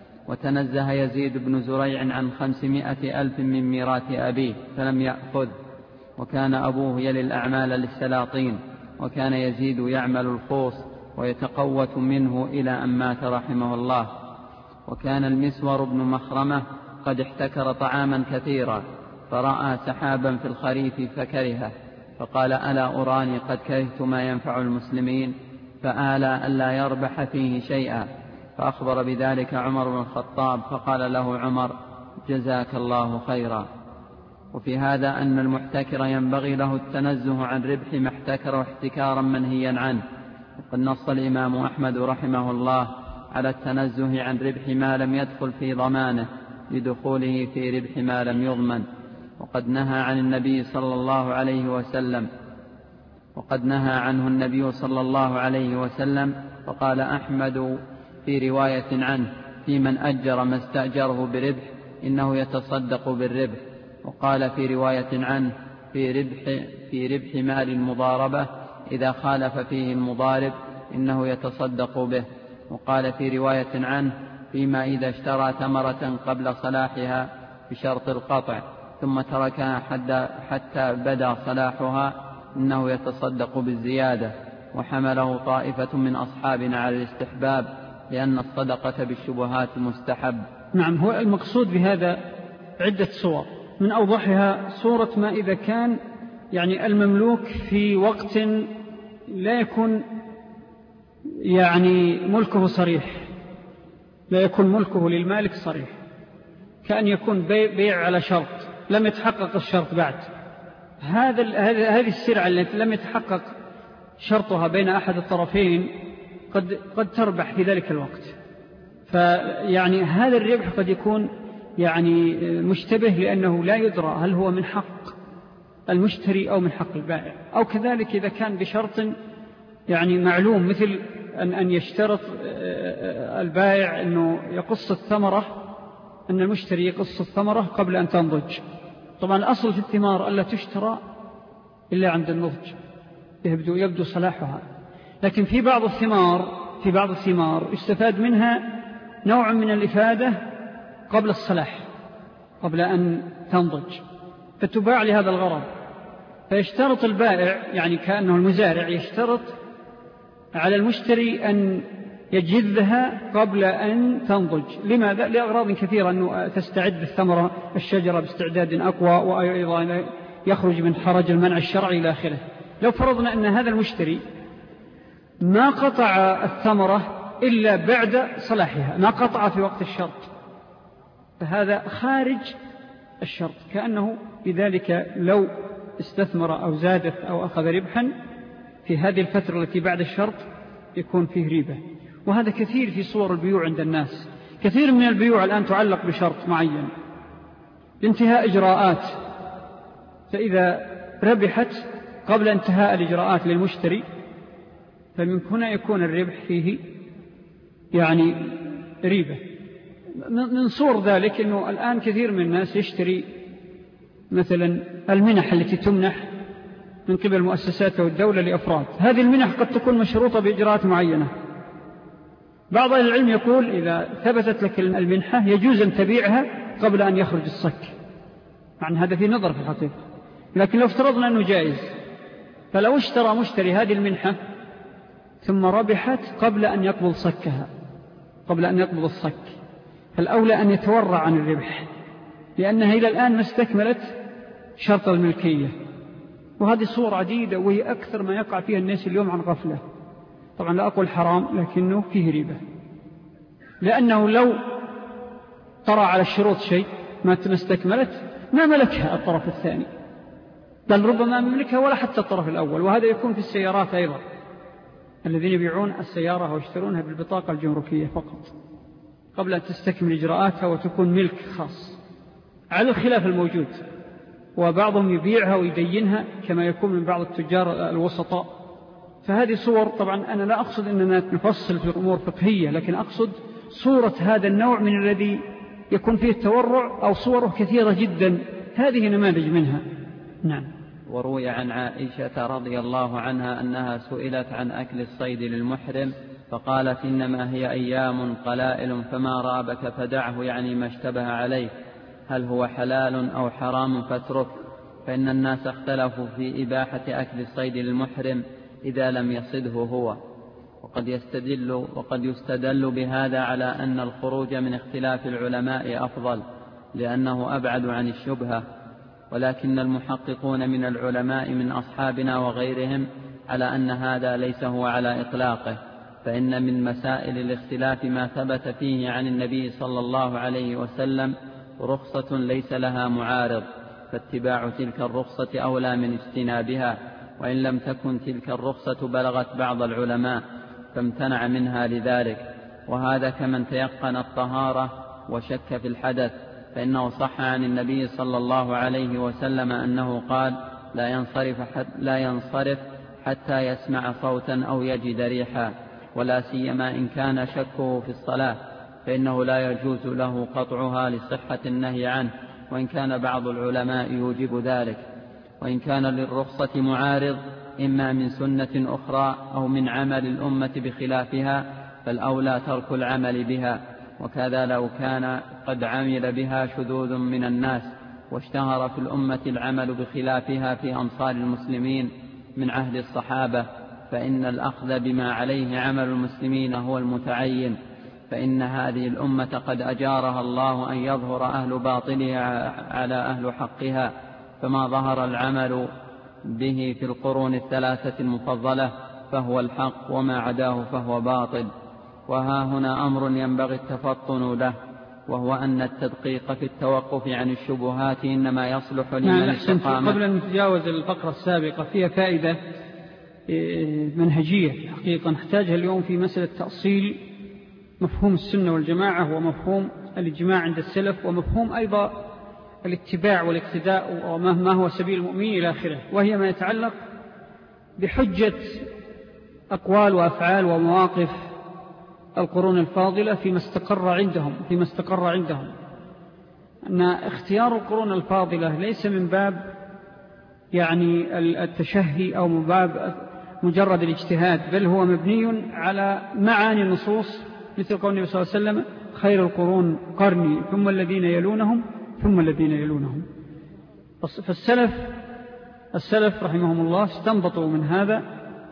وتنزه يزيد بن زريع عن خمسمائة ألف من ميراث أبيه فلم يأخذ، وكان أبوه يلي الأعمال للسلاطين، وكان يزيد يعمل الخوص ويتقوت منه إلى أن مات رحمه الله. وكان المسور بن مخرمة قد احتكر طعاما كثيرا، فرأى سحابا في الخريف فكرهه، فقال: ألا أراني قد كرهت ما ينفع المسلمين، فآلى ألا يربح فيه شيئا. فأخبر بذلك عمر بن الخطاب، فقال له عمر: جزاك الله خيرا. وفي هذا أن المحتكر ينبغي له التنزه عن ربح ما احتكر احتكارا منهيا عنه. وقد نص الإمام أحمد رحمه الله على التنزه عن ربح ما لم يدخل في ضمانه لدخوله في ربح ما لم يضمن. وقد نهى عن النبي صلى الله عليه وسلم وقد نهى عنه النبي صلى الله عليه وسلم فقال أحمد في رواية عنه في من أجر ما استأجره بربح إنه يتصدق بالربح. وقال في رواية عنه في ربح, في ربح مال المضاربة إذا خالف فيه المضارب إنه يتصدق به. وقال في رواية عنه فيما إذا اشترى ثمرة قبل صلاحها بشرط القطع ثم تركها حتى بدا صلاحها إنه يتصدق بالزيادة. وحمله طائفة من أصحابنا على الاستحباب لأن الصدقة بالشبهات مستحب. نعم، هو المقصود بهذا عدة صور، من أوضحها صورة ما إذا كان يعني المملوك في وقت لا يكون يعني ملكه صريح، لا يكون ملكه للمالك صريح، كأن يكون بيع على شرط لم يتحقق الشرط بعد. هذا هذه السلعة التي لم يتحقق شرطها بين أحد الطرفين قد قد تربح في ذلك الوقت. فيعني هذا الربح قد يكون يعني مشتبه لأنه لا يدرى هل هو من حق المشتري أو من حق البائع، أو كذلك إذا كان بشرط يعني معلوم، مثل أن أن يشترط البائع أنه يقص الثمرة، أن المشتري يقص الثمرة قبل أن تنضج. طبعا الأصل في الثمار ألا تشترى إلا عند النضج يبدو, يبدو صلاحها، لكن في بعض الثمار في بعض الثمار يستفاد منها نوع من الإفادة قبل الصلاح، قبل أن تنضج، فتباع لهذا الغرض. فيشترط البائع يعني كأنه المزارع يشترط على المشتري أن يجذها قبل أن تنضج. لماذا؟ لأغراض كثيرة، أنه تستعد الثمرة الشجرة باستعداد أقوى، وأيضا يخرج من حرج المنع الشرعي إلى آخره. لو فرضنا أن هذا المشتري ما قطع الثمرة إلا بعد صلاحها، ما قطع في وقت الشرط، فهذا خارج الشرط، كأنه بذلك لو استثمر أو زادت أو أخذ ربحا في هذه الفترة التي بعد الشرط يكون فيه ريبة. وهذا كثير في صور البيوع عند الناس. كثير من البيوع الآن تعلق بشرط معين لانتهاء إجراءات، فإذا ربحت قبل انتهاء الإجراءات للمشتري فمن هنا يكون الربح فيه يعني ريبة. من صور ذلك أنه الآن كثير من الناس يشتري مثلا المنح التي تمنح من قبل مؤسسات والدولة لأفراد. هذه المنح قد تكون مشروطة بإجراءات معينة. بعض أهل العلم يقول إذا ثبتت لك المنحة يجوز أن تبيعها قبل أن يخرج الصك، مع أن هذا في نظر في الحقيقة، لكن لو افترضنا أنه جائز، فلو اشترى مشتري هذه المنحة ثم ربحت قبل أن يقبض صكها، قبل أن يقبض الصك، فالأولى أن يتورع عن الربح، لأنها إلى الآن ما استكملت شرط الملكية. وهذه صور عديدة، وهي أكثر ما يقع فيها الناس اليوم عن غفلة. طبعا لا أقول حرام، لكنه فيه ريبة، لأنه لو طرأ على الشروط شيء ما استكملت ما ملكها الطرف الثاني، بل ربما مملكها ولا حتى الطرف الأول. وهذا يكون في السيارات أيضا، الذين يبيعون السيارة ويشترونها بالبطاقة الجمركية فقط قبل أن تستكمل إجراءاتها وتكون ملك خاص، على الخلاف الموجود. وبعضهم يبيعها ويدينها كما يكون من بعض التجار الوسطاء. فهذه صور، طبعا أنا لا أقصد أننا نفصل في أمور فقهية، لكن أقصد صورة هذا النوع من الذي يكون فيه التورع، أو صوره كثيرة جدا، هذه نماذج منها. نعم. وروي عن عائشة رضي الله عنها أنها سئلت عن أكل الصيد للمحرم فقالت إنما هي أيام قلائل فما رابك فدعه، يعني ما اشتبه عليه، هل هو حلال أو حرام فاترك، فإن الناس اختلفوا في إباحة أكل الصيد للمحرم إذا لم يصده هو. وقد يستدل, وقد يستدل بهذا على أن الخروج من اختلاف العلماء أفضل لأنه أبعد عن الشبهة. ولكن المحققون من العلماء من أصحابنا وغيرهم على أن هذا ليس هو على إطلاقه، فإن من مسائل الاختلاف ما ثبت فيه عن النبي صلى الله عليه وسلم رخصة ليس لها معارض، فاتباع تلك الرخصة أولى من اجتنابها، وإن لم تكن تلك الرخصة بلغت بعض العلماء فامتنع منها لذلك. وهذا كمن تيقن الطهارة وشك في الحدث، فإنه صح عن النبي صلى الله عليه وسلم أنه قال: لا ينصرف, لا ينصرف حتى يسمع صوتا أو يجد ريحا، ولا سيما إن كان شكه في الصلاة، فإنه لا يجوز له قطعها لصحة النهي عنه، وإن كان بعض العلماء يوجب ذلك. وإن كان للرخصة معارض إما من سنة أخرى أو من عمل الأمة بخلافها، فالأولى ترك العمل بها. وكذا لو كان قد عمل بها شذوذ من الناس واشتهر في الأمة العمل بخلافها في أمصار المسلمين من عهد الصحابة، فإن الأخذ بما عليه عمل المسلمين هو المتعين، فإن هذه الأمة قد أجارها الله أن يظهر أهل باطلها على أهل حقها، فما ظهر العمل به في القرون الثلاثة المفضلة فهو الحق، وما عداه فهو باطل. وها هنا أمر ينبغي التفطن له، وهو أن التدقيق في التوقف عن الشبهات إنما يصلح لمن استقام. قبل أن نتجاوز الفقرة السابقة فيها فائدة منهجية حقيقة نحتاجها اليوم في مسألة تأصيل مفهوم السنة والجماعة ومفهوم الإجماع عند السلف، ومفهوم أيضا الاتباع والاقتداء وما هو سبيل المؤمنين إلى آخره، وهي ما يتعلق بحجة أقوال وأفعال ومواقف القرون الفاضلة فيما استقر عندهم فيما استقر عندهم أن اختيار القرون الفاضلة ليس من باب يعني التشهي أو من باب مجرد الاجتهاد، بل هو مبني على معاني النصوص، مثل قول النبي صلى الله عليه وسلم: خير القرون قرني ثم الذين يلونهم ثم الذين يلونهم. فالسلف السلف رحمهم الله استنبطوا من هذا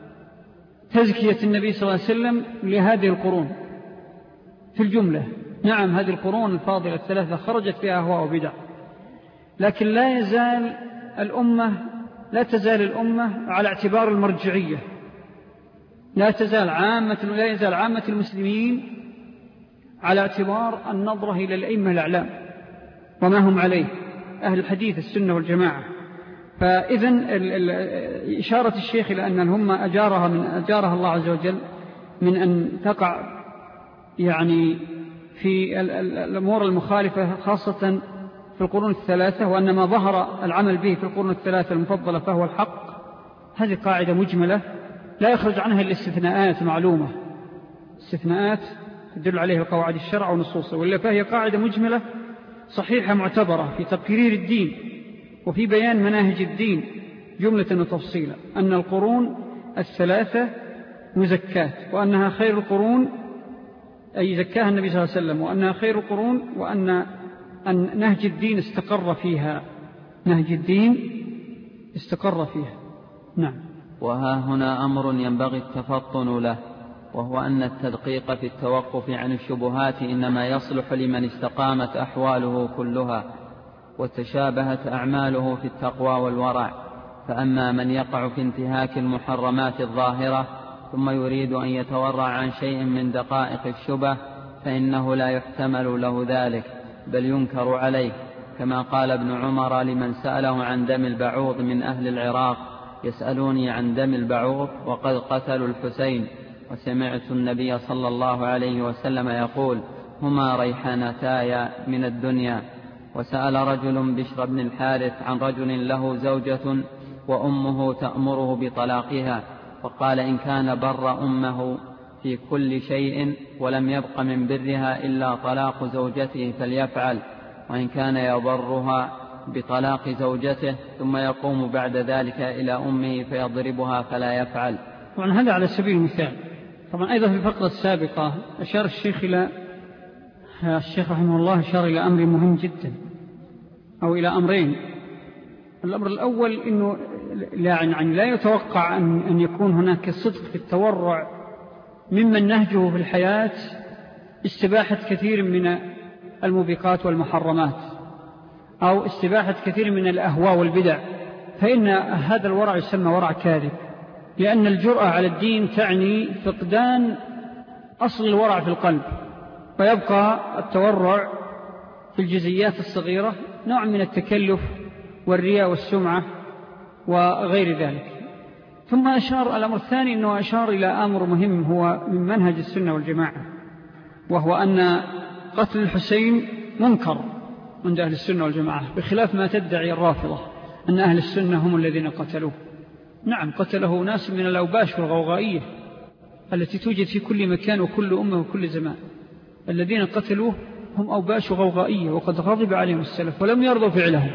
تزكية النبي صلى الله عليه وسلم لهذه القرون في الجملة. نعم، هذه القرون الفاضلة الثلاثة خرجت فيها أهواء وبدع، لكن لا يزال الأمة لا تزال الأمة على اعتبار المرجعية، لا تزال عامة لا يزال عامة المسلمين على اعتبار النظرة إلى الأئمة الأعلام وما هم عليه أهل الحديث السنة والجماعة. فإذن إشارة الشيخ إلى أن الأمة أجارها من أجارها الله عز وجل من أن تقع يعني في الأمور المخالفة خاصة في القرون الثلاثة، وأن ما ظهر العمل به في القرون الثلاثة المفضلة فهو الحق، هذه قاعدة مجملة لا يخرج عنها الاستثناءات معلومة، استثناءات تدل عليها قواعد الشرع ونصوصه، وإلا فهي قاعدة مجملة صحيحة معتبرة في تقرير الدين وفي بيان مناهج الدين جملة وتفصيلا، أن القرون الثلاثة مزكات، وأنها خير القرون أي زكاها النبي صلى الله عليه وسلم، وأنها خير القرون، وأن أن نهج الدين استقر فيها نهج الدين استقر فيها. نعم. وها هنا أمر ينبغي التفطن له، وهو أن التدقيق في التوقف عن الشبهات إنما يصلح لمن استقامت أحواله كلها وتشابهت أعماله في التقوى والورع. فأما من يقع في انتهاك المحرمات الظاهرة ثم يريد أن يتورع عن شيء من دقائق الشبه فإنه لا يحتمل له ذلك، بل ينكر عليه، كما قال ابن عمر لمن سأله عن دم البعوض من أهل العراق: يسألوني عن دم البعوض وقد قتلوا الحسين، وسمعت النبي صلى الله عليه وسلم يقول: هما ريحانتاي من الدنيا. وسأل رجل بشر بن الحارث عن رجل له زوجة وأمه تأمره بطلاقها، فقال: إن كان بر أمه في كل شيء ولم يبق من برها إلا طلاق زوجته فليفعل، وإن كان يبرها بطلاق زوجته ثم يقوم بعد ذلك إلى أمه فيضربها فلا يفعل. طبعا هذا على سبيل المثال. طبعا أيضا في الفقرة السابقة أشار الشيخ إلى الشيخ رحمه الله أشار إلى أمر مهم جدا، أو إلى أمرين. الأمر الأول أنه يعني لا يتوقع أن يكون هناك صدق في التورع ممن نهجه في الحياة استباحة كثير من الموبقات والمحرمات أو استباحة كثير من الأهواء والبدع، فإن هذا الورع يسمى ورع كاذب، لأن الجرأة على الدين تعني فقدان أصل الورع في القلب، ويبقى التورع في الجزئيات الصغيرة نوع من التكلف والرياء والسمعة وغير ذلك. ثم أشار الأمر الثاني أنه أشار إلى أمر مهم هو من منهج السنة والجماعة، وهو أن قتل الحسين منكر عند أهل السنة والجماعة، بخلاف ما تدعي الرافضة أن أهل السنة هم الذين قتلوه. نعم، قتله ناس من الأوباش والغوغائية التي توجد في كل مكان وكل أمة وكل زمان. الذين قتلوه هم أوباش وغوغائية، وقد غضب عليهم السلف ولم يرضوا فعلهم.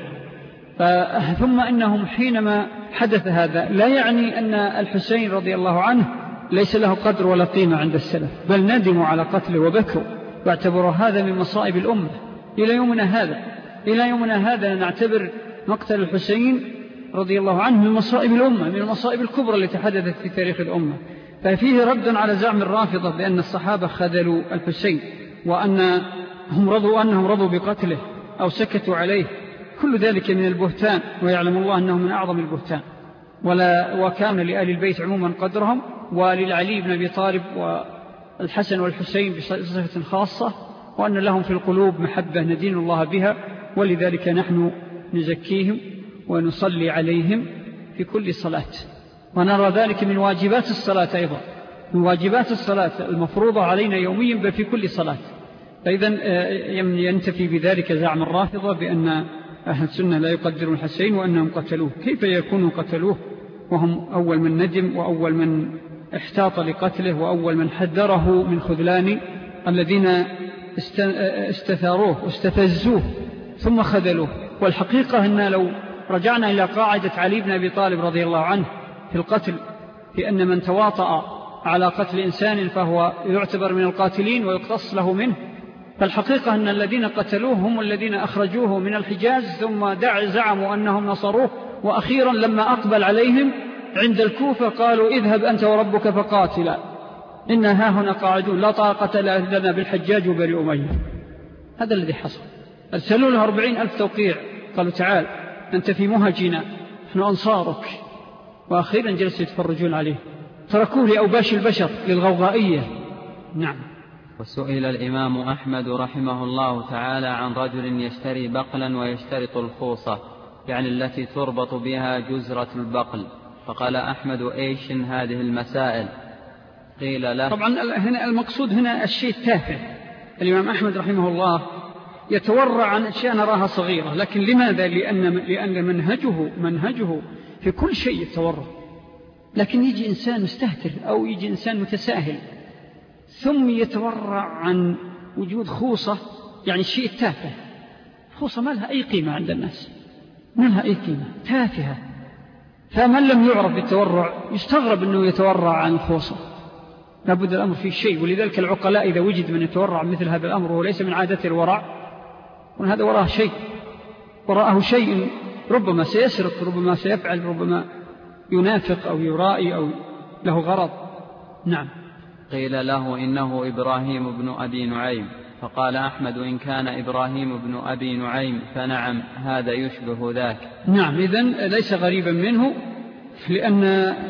ثم إنهم حينما حدث هذا لا يعني أن الحسين رضي الله عنه ليس له قدر ولا قيمة عند السلف، بل ندموا على قتله وبكوا واعتبروا هذا من مصائب الأمة. إلى يومنا هذا إلى يومنا هذا نعتبر مقتل الحسين رضي الله عنه من مصائب الأمة، من المصائب الكبرى التي حدثت في تاريخ الأمة. ففيه رد على زعم الرافضة بأن الصحابة خذلوا الحسين وأنهم رضوا, أنهم رضوا بقتله أو سكتوا عليه. كل ذلك من البهتان، ويعلم الله أنه من أعظم البهتان. ولا وكان لآل البيت عموما قدرهم، وللعلي بن أبي طالب والحسن والحسين بصفة خاصة، وأن لهم في القلوب محبة ندين الله بها، ولذلك نحن نزكيهم ونصلي عليهم في كل صلاة، ونرى ذلك من واجبات الصلاة أيضا، من واجبات الصلاة المفروضة علينا يوميا بل في كل صلاة. فإذا ينتفي بذلك زعم الرافضة بأن أهل السنة لا يقدرون الحسين وأنهم قتلوه. كيف يكونوا قتلوه وهم أول من ندم وأول من احتاط لقتله وأول من حذره من خذلان الذين استثاروه واستفزوه ثم خذلوه. والحقيقة أن لو رجعنا إلى قاعدة علي بن أبي طالب رضي الله عنه في القتل، في أن من تواطأ على قتل إنسان فهو يعتبر من القاتلين ويقتص له منه، فالحقيقة أن الذين قتلوه هم الذين أخرجوه من الحجاز ثم دع زعموا أنهم نصروه، وأخيرا لما أقبل عليهم عند الكوفة قالوا اذهب أنت وربك فقاتلا إنا ها هنا قاعدون لا طاقة لنا بالحجاج وبني أمية. هذا الذي حصل. أرسلوا له أربعين ألف توقيع، قالوا تعال أنت في مهجنا نحن أنصارك، وأخيرا جلسوا يتفرجون عليه، تركوه لأوباش البشر للغوغائية. نعم. وسئل الإمام أحمد رحمه الله تعالى عن رجل يشتري بقلا ويشترط الخوصة، يعني التي تربط بها جزرة البقل، فقال أحمد إيش هذه المسائل؟ قيل له طبعا هنا المقصود هنا الشيء التافه. الإمام أحمد رحمه الله يتورع عن أشياء نراها صغيرة، لكن لماذا؟ لأن, لأن منهجه, منهجه في كل شيء التورع. لكن يجي إنسان مستهتر أو يجي إنسان متساهل ثم يتورع عن وجود خوصة، يعني الشيء التافه. خوصة ما لها أي قيمة عند الناس، ما لها أي قيمة، تافهة. فمن لم يعرف بالتورع يستغرب أنه يتورع عن الخوصة. لابد الأمر فيه شيء. ولذلك العقلاء إذا وجد من يتورع مثل هذا الأمر وهو ليس من عادة الورع، وهذا وراءه شيء، وراءه شيء ربما سيسرق، ربما سيفعل، ربما ينافق أو يرائي أو له غرض. نعم. قيل له إنه إبراهيم بن أبي نعيم، فقال أحمد إن كان إبراهيم بن أبي نعيم فنعم هذا يشبه ذاك. نعم، إذن ليس غريبا منه، لأن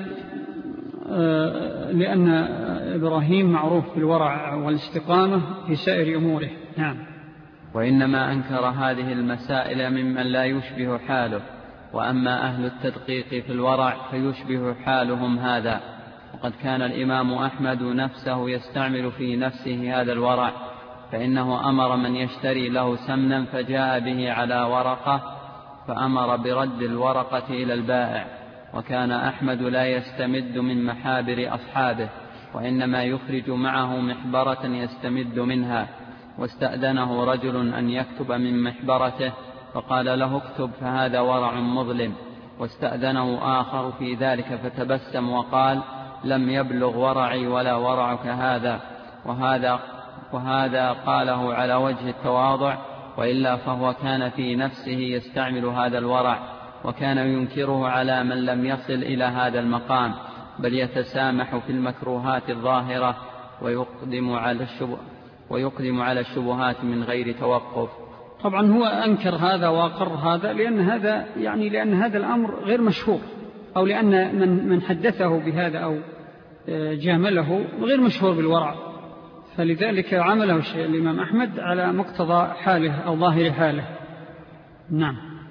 لأن إبراهيم معروف بالورع والاستقامة في سائر أموره. نعم. وإنما أنكر هذه المسائل ممن لا يشبه حاله، وأما أهل التدقيق في الورع فيشبه حالهم هذا. وقد كان الإمام أحمد نفسه يستعمل في نفسه هذا الورع، فإنه أمر من يشتري له سمنا فجاء به على ورقة فأمر برد الورقة إلى البائع. وكان أحمد لا يستمد من محابر أصحابه، وإنما يخرج معه محبرة يستمد منها. واستأذنه رجل أن يكتب من محبرته فقال له اكتب فهذا ورع مظلم. واستأذنه آخر في ذلك فتبسم وقال لم يبلغ ورعي ولا ورعك هذا. وهذا, وهذا قاله على وجه التواضع، وإلا فهو كان في نفسه يستعمل هذا الورع، وكان ينكره على من لم يصل إلى هذا المقام، بل يتسامح في المكروهات الظاهرة ويقدم على الشبه ويقدم على الشبهات من غير توقف. طبعا هو أنكر هذا وأقر هذا لأن هذا يعني لأن هذا الأمر غير مشهور، أو لأن من من حدثه بهذا أو جامله غير مشهور بالورع، فلذلك عمله الإمام أحمد على مقتضى حاله أو ظاهر حاله. نعم.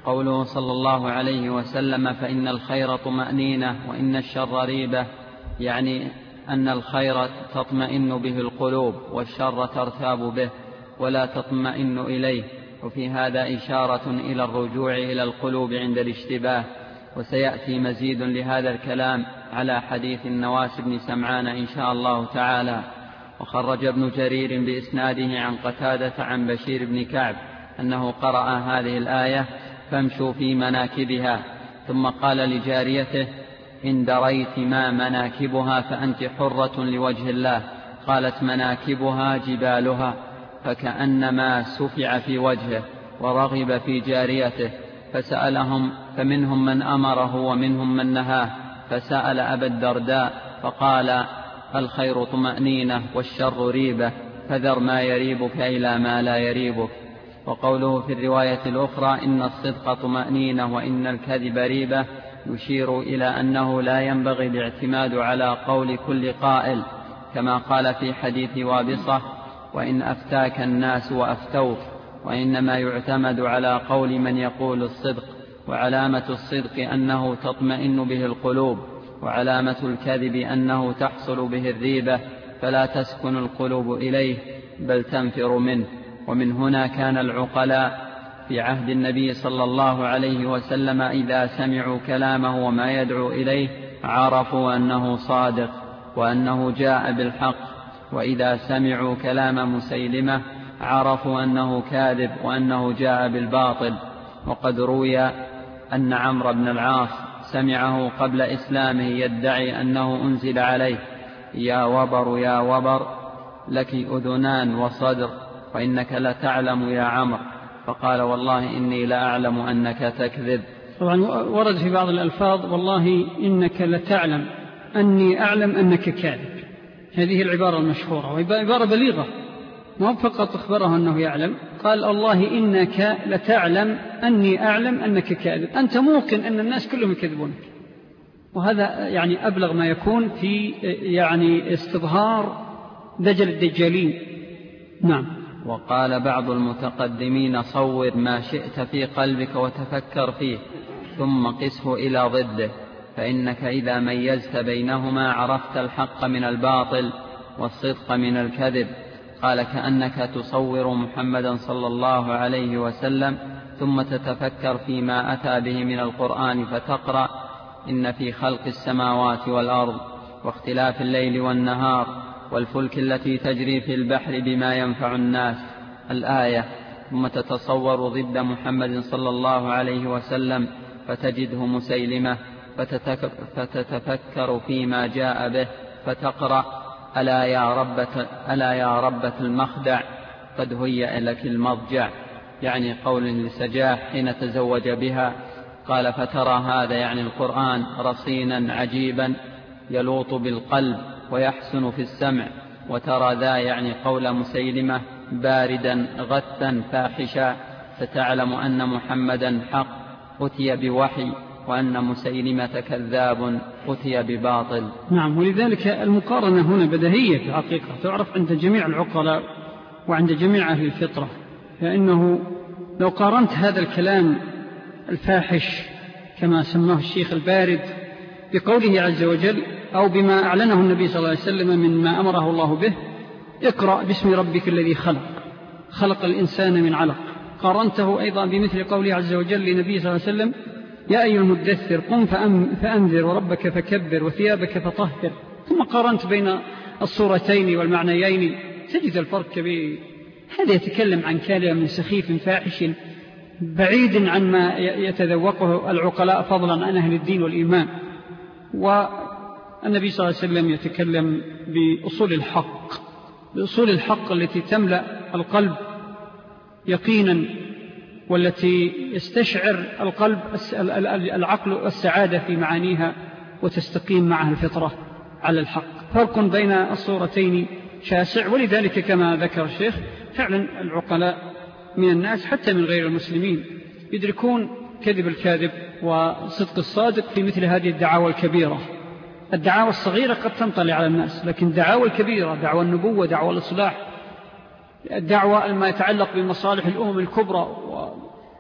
قوله صلى الله عليه وسلم فإن الخير طمأنينة وإن الشر ريبة، يعني أن الخير تطمئن به القلوب والشر ترتاب به ولا تطمئن إليه. وفي هذا إشارة إلى الرجوع إلى القلوب عند الاشتباه. وسيأتي مزيد لهذا الكلام على حديث النواس بن سمعان إن شاء الله تعالى. وخرج ابن جرير بإسناده عن قتادة عن بشير بن كعب أنه قرأ هذه الآية فامشوا في مناكبها، ثم قال لجاريته إن دريت ما مناكبها فأنت حرة لوجه الله. قالت مناكبها جبالها، فكأنما سفع في وجهه ورغب في جاريته. فسألهم فمنهم من أمره ومنهم من نهاه، فسأل أبا الدرداء فقال الخير طمأنينة والشر ريبة، فذر ما يريبك إلى ما لا يريبك. وقوله في الرواية الأخرى إن الصدق طمأنينة وإن الكذب ريبة يشير إلى أنه لا ينبغي الاعتماد على قول كل قائل، كما قال في حديث وابصة وإن أفتاك الناس وأفتوك، وإنما يعتمد على قول من يقول الصدق. وعلامة الصدق أنه تطمئن به القلوب، وعلامة الكذب أنه تحصل به الريبة فلا تسكن القلوب إليه بل تنفر منه. ومن هنا كان العقلاء في عهد النبي صلى الله عليه وسلم إذا سمعوا كلامه وما يدعو إليه عرفوا أنه صادق وأنه جاء بالحق، وإذا سمعوا كلام مسيلمة عرفوا أنه كاذب وأنه جاء بالباطل. وقد روي أن عمرو بن العاص سمعه قبل إسلامه يدعي أنه أنزل عليه يا وبر يا وبر لك أذنان وصدر وإنك لتعلم يا عمرو، فقال والله إني لأعلم أنك تكذب. طبعا ورد في بعض الألفاظ والله إنك لتعلم أني أعلم أنك كاذب، هذه العبارة المشهورة وعبارة بليغة، ما فقط أخبره أنه يعلم، قال الله إنك لتعلم أني أعلم أنك كاذب، أنت موقن أن الناس كلهم يكذبونك. وهذا يعني أبلغ ما يكون في يعني استظهار دجل الدجالين. نعم. وقال بعض المتقدمين صور ما شئت في قلبك وتفكر فيه ثم قسه إلى ضده، فإنك إذا ميزت بينهما عرفت الحق من الباطل والصدق من الكذب. قال كأنك تصور محمدا صلى الله عليه وسلم ثم تتفكر فيما أتى به من القرآن فتقرأ إن في خلق السماوات والأرض واختلاف الليل والنهار والفلك التي تجري في البحر بما ينفع الناس الآية، ثم تتصور ضد محمد صلى الله عليه وسلم فتجده مسيلمة فتتفكر فيما جاء به فتقرأ ألا يا ربة, ألا يا ربة المخدع قد هيئ لك المضجع، يعني قول لسجاح حين تزوج بها. قال فترى هذا يعني القرآن رصينا عجيبا يلوط بالقلب ويحسن في السمع، وترى ذا يعني قول مسيلمة باردا غثا فاحشا، فتعلم أن محمدا حق أتي بوحي وأن مسيلمة كذاب أتي بباطل. نعم. ولذلك المقارنة هنا بديهية في الحقيقة تعرف عند جميع العقلاء وعند جميع أهل الفطرة، فإنه لو قارنت هذا الكلام الفاحش كما سماه الشيخ البارد بقوله عز وجل أو بما أعلنه النبي صلى الله عليه وسلم مما أمره الله به اقرأ باسم ربك الذي خلق خلق الإنسان من علق، قارنته أيضا بمثل قوله عز وجل لنبي صلى الله عليه وسلم يا أيها المدثر قم فأنذر وربك فكبر وثيابك فطهر، ثم قارنت بين الصورتين والمعنيين تجد الفرق كبير. هذا يتكلم عن كلام سخيف فاحش بعيد عن ما يتذوقه العقلاء فضلا عن أهل الدين والإيمان، والنبي صلى الله عليه وسلم يتكلم بأصول الحق، بأصول الحق التي تملأ القلب يقينا والتي يستشعر القلب العقل السعادة في معانيها وتستقيم معها الفطرة على الحق. فرق بين الصورتين شاسع، ولذلك كما ذكر الشيخ فعلا العقلاء من الناس حتى من غير المسلمين يدركون كذب الكاذب وصدق الصادق في مثل هذه الدعاوى الكبيرة. الدعاوى الصغيرة قد تنطلي على الناس، لكن الدعاوى الكبيرة دعوى النبوة دعوى الإصلاح الدعوة ما يتعلق بمصالح الأمم الكبرى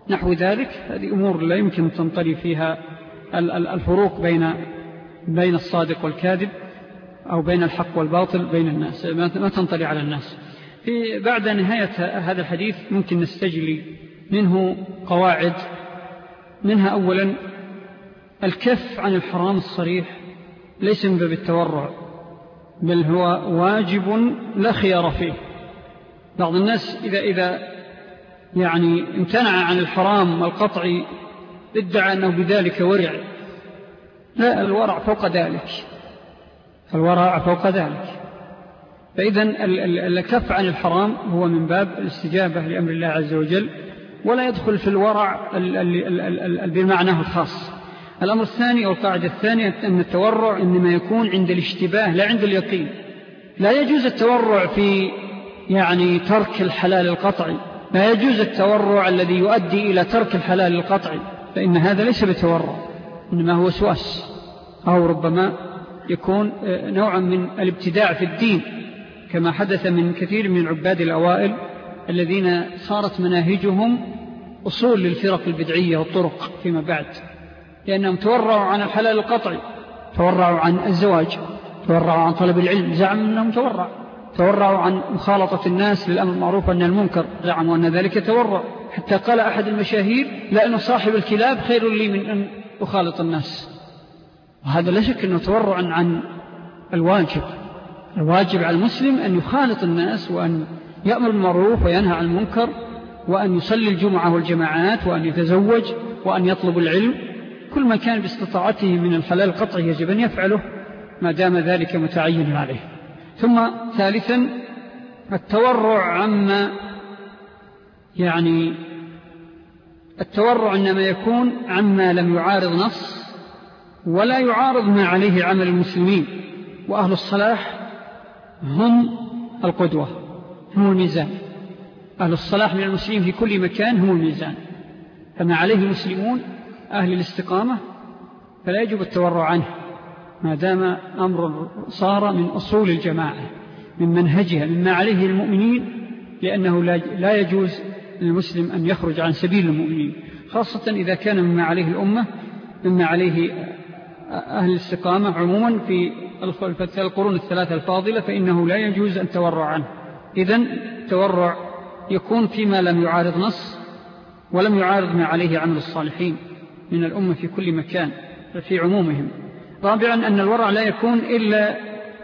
نحو ذلك، هذه أمور لا يمكن تنطلي فيها الفروق بين بين الصادق والكاذب أو بين الحق والباطل بين الناس، ما تنطلي على الناس. في بعد نهاية هذا الحديث ممكن نستجلي منه قواعد، منها أولا الكف عن الحرام الصريح ليس من باب التورع، بل هو واجب لا خيار فيه. بعض الناس إذا, إذا يعني امتنع عن الحرام القطعي ادعى أنه بذلك ورع. لا، الورع فوق ذلك، الورع فوق ذلك. فإذن الكف عن الحرام هو من باب الاستجابة لأمر الله عز وجل، ولا يدخل في الورع بمعناه الخاص. الأمر الثاني أو القاعدة الثانية أن التورع إنما يكون عند الاشتباه لا عند اليقين. لا يجوز التورع في يعني ترك الحلال القطعي، لا يجوز التورع الذي يؤدي إلى ترك الحلال القطعي، فإن هذا ليس بتورع، إنما هو سواس، أو ربما يكون نوعا من الابتداع في الدين، كما حدث من كثير من عباد الأوائل الذين صارت مناهجهم أصول للفرق البدعية والطرق فيما بعد، لأنهم تورعوا عن الحلال القطعي، تورعوا عن الزواج، تورعوا عن طلب العلم، زعموا أنهم تورع، تورعوا عن مخالطة الناس للأمر المعروف أن المنكر، زعموا أن ذلك تورع. حتى قال أحد المشاهير: لأن صاحب الكلاب خير لي من أن أخالط الناس. وهذا لا شك أنه تورع عن الواجب. الواجب على المسلم أن يخالط الناس، وأن يأمر بالمعروف وينهى عن المنكر، وأن يصلي الجمعة والجماعات، وأن يتزوج، وأن يطلب العلم. كل ما كان باستطاعته من الحلال القطعي يجب أن يفعله ما دام ذلك متعين عليه. ثم ثالثا التورع عما يعني التورع إنما يكون عما لم يعارض نص ولا يعارض ما عليه عمل المسلمين، وأهل الصلاح هم القدوة، هم الميزان. أهل الصلاح من المسلمين في كل مكان هم الميزان، فما عليه المسلمون أهل الاستقامة فلا يجب التورع عنه ما دام أمر صار من أصول الجماعة، من منهجها، مما عليه المؤمنين، لأنه لا يجوز للمسلم أن يخرج عن سبيل المؤمنين، خاصة إذا كان مما عليه الأمة، مما عليه أهل الاستقامة عموما في القرون الثلاثة الفاضلة، فإنه لا يجوز أن تورع عنه. إذن التورع يكون فيما لم يعارض نص ولم يعارض ما عليه عمل الصالحين من الأمة في كل مكان في عمومهم. رابعا أن الورع لا يكون إلا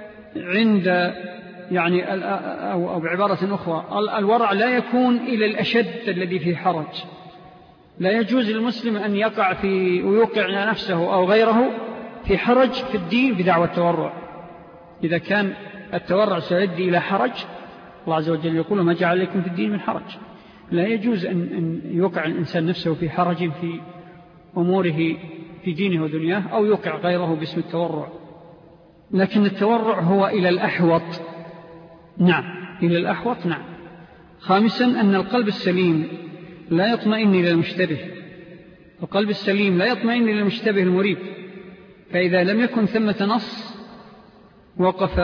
عند يعني أو بعبارة أخرى، الورع لا يكون إلى الأشد الذي فيه حرج. لا يجوز للمسلم أن يقع في ويوقع نفسه أو غيره في حرج في الدين بدعوى التورع. إذا كان التورع سيؤدي إلى حرج، الله عز وجل يقول: ما جعل لكم في الدين من حرج. لا يجوز أن يوقع الإنسان نفسه في حرج في أموره في دينه ودنياه، أو يوقع غيره باسم التورع. لكن التورع هو إلى الأحوط، نعم، إلى الأحوط، نعم. خامسا أن القلب السليم لا يطمئن إلى المشتبه. القلب السليم لا يطمئن إلى المشتبه المريب، فإذا لم يكن ثمة نص وقف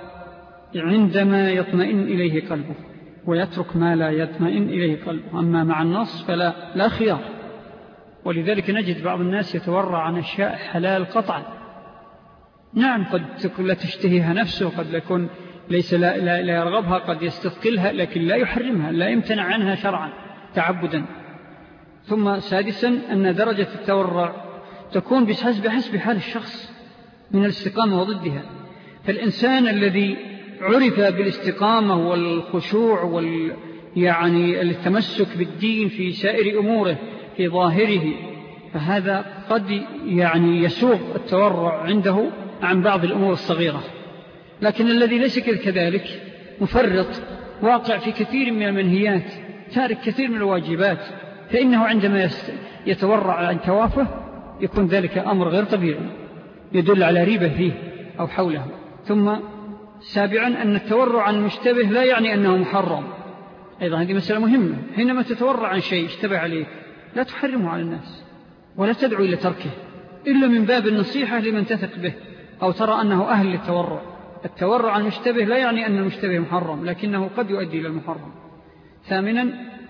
عندما يطمئن إليه قلبه، ويترك ما لا يطمئن إليه قلبه. أما مع النص فلا لا خيار. ولذلك نجد بعض الناس يتورع عن أشياء حلال قطعا، نعم، قد تكون لا تشتهيها نفسه، قد يكون ليس لا, لا, لا يرغبها، قد يستثقلها، لكن لا يحرمها، لا يمتنع عنها شرعا تعبدا. ثم سادسا أن درجة التورع تكون بحسب حسب حال الشخص من الاستقامة وضدها. فالإنسان الذي عرف بالاستقامة والخشوع وال يعني التمسك بالدين في سائر أموره في ظاهره، فهذا قد يعني يسوغ التورع عنده عن بعض الأمور الصغيرة. لكن الذي ليس كذلك مفرط، واقع في كثير من المنهيات، تارك كثير من الواجبات، فإنه عندما يتورع عن توافه يكون ذلك أمر غير طبيعي يدل على ريبة فيه أو حوله. ثم سابعا أن التورع عن المشتبه لا يعني أنه محرم. أيضا هذه مسألة مهمة. حينما تتورع عن شيء اشتبه عليك لا تحرمه على الناس ولا تدعو إلى تركه إلا من باب النصيحة لمن تثق به أو ترى أنه أهل للتورع. التورع عن المشتبه لا يعني أن المشتبه محرم، لكنه قد يؤدي إلى المحرم. ثامنا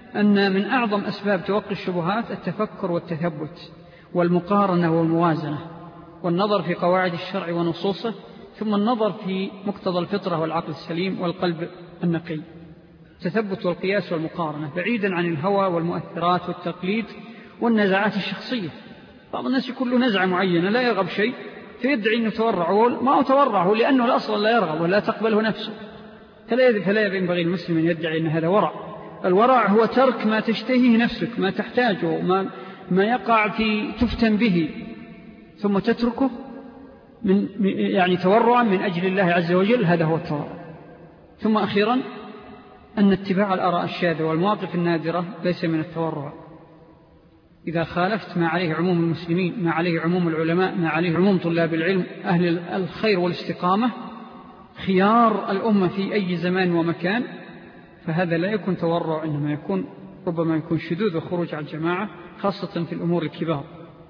أن من أعظم أسباب توقي الشبهات التفكر والتثبت والمقارنة والموازنة والنظر في قواعد الشرع ونصوصه، ثم النظر في مقتضى الفطرة والعقل السليم والقلب النقي. التثبت والقياس والمقارنة بعيدا عن الهوى والمؤثرات والتقليد والنزعات الشخصية. بعض الناس يكون له نزعة معينة لا يرغب شيء فيدعي أنه تورع، ما هو تورعه لأنه الأصل لا يرغب ولا تقبله نفسه. فلا ينبغي المسلم أن يدعي أن هذا ورع. الورع هو ترك ما تشتهيه نفسك، ما تحتاجه، ما, ما يقع في تفتن به، ثم تتركه من يعني تورعا من أجل الله عز وجل، هذا هو التورع. ثم أخيرا أن اتباع الآراء الشاذة والمواقف النادرة ليس من التورع. إذا خالفت ما عليه عموم المسلمين، ما عليه عموم العلماء، ما عليه عموم طلاب العلم أهل الخير والاستقامة خيار الأمة في أي زمان ومكان، فهذا لا يكون تورع، إنما يكون ربما يكون شذوذ وخروج على الجماعة، خاصة في الأمور الكبار.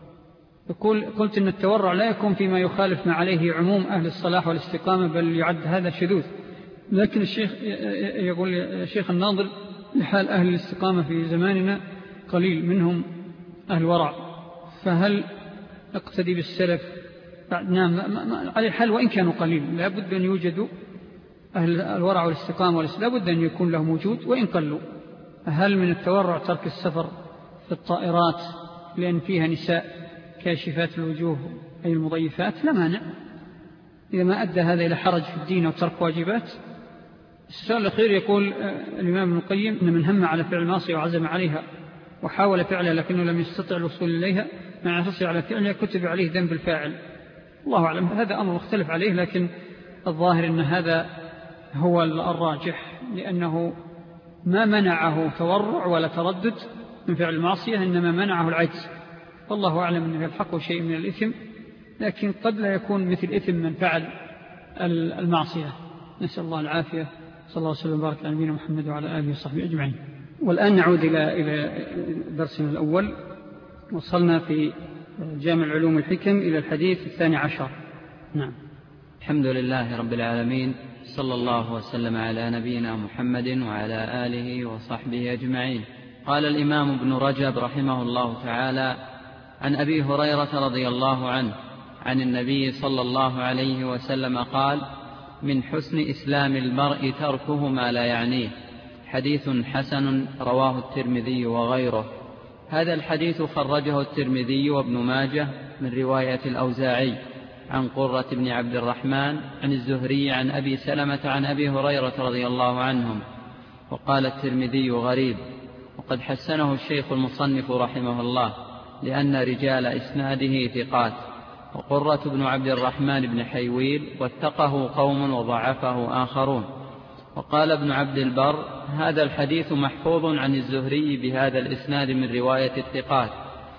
قلت إن التورع لا يكون فيما يخالف ما عليه عموم أهل الصلاح والاستقامة، بل يعد هذا شذوذ. لكن الشيخ يقول الشيخ الناظر لحال أهل الاستقامة في زماننا قليل منهم أهل ورع، فهل اقتدي بالسلف؟ نعم، على الحال وإن كانوا قليل لابد أن يوجدوا أهل الورع والاستقامة والإسلام، لابد أن يكون لهم وجود وإن قلوا. هل من التورع ترك السفر في الطائرات لأن فيها نساء كاشفات الوجوه أي المضيفات؟ لا مانع إذا ما أدى هذا إلى حرج في الدين أو ترك واجبات. السؤال الأخير يقول الإمام ابن القيم أن من هم على فعل المعصية وعزم عليها وحاول فعلها لكنه لم يستطع الوصول إليها مع حرصه على فعلها كتب عليه ذنب الفاعل. الله أعلم، هذا أمر مختلف عليه، لكن الظاهر أن هذا هو الراجح، لأنه ما منعه تورع ولا تردد من فعل المعصية، إنما منعه العجز. والله أعلم أنه يلحقه شيء من الإثم، لكن قد لا يكون مثل إثم من فعل المعصية. نسأل الله العافية. صلى الله عليه وسلم وبارك على نبينا محمد وعلى آله وصحبه أجمعين. والآن نعود إلى إلى درسنا الأول. وصلنا في جامع العلوم الحكم إلى الحديث الثاني عشر. نعم. الحمد لله رب العالمين، صلى الله وسلم على نبينا محمد وعلى آله وصحبه أجمعين. قال الإمام ابن رجب رحمه الله تعالى: عن أبي هريرة رضي الله عنه عن النبي صلى الله عليه وسلم قال: من حسن إسلام المرء تركه ما لا يعنيه. حديث حسن رواه الترمذي وغيره. هذا الحديث خرجه الترمذي وابن ماجه من رواية الأوزاعي عن قرة بن عبد الرحمن عن الزهري عن أبي سلمة عن أبي هريرة رضي الله عنهم. وقال الترمذي غريب، وقد حسنه الشيخ المصنف رحمه الله لأن رجال إسناده ثقات. وقرة بن عبد الرحمن بن حيويل وثقه قوم وضعفه آخرون. وقال ابن عبد البر: هذا الحديث محفوظ عن الزهري بهذا الإسناد من رواية الثقات،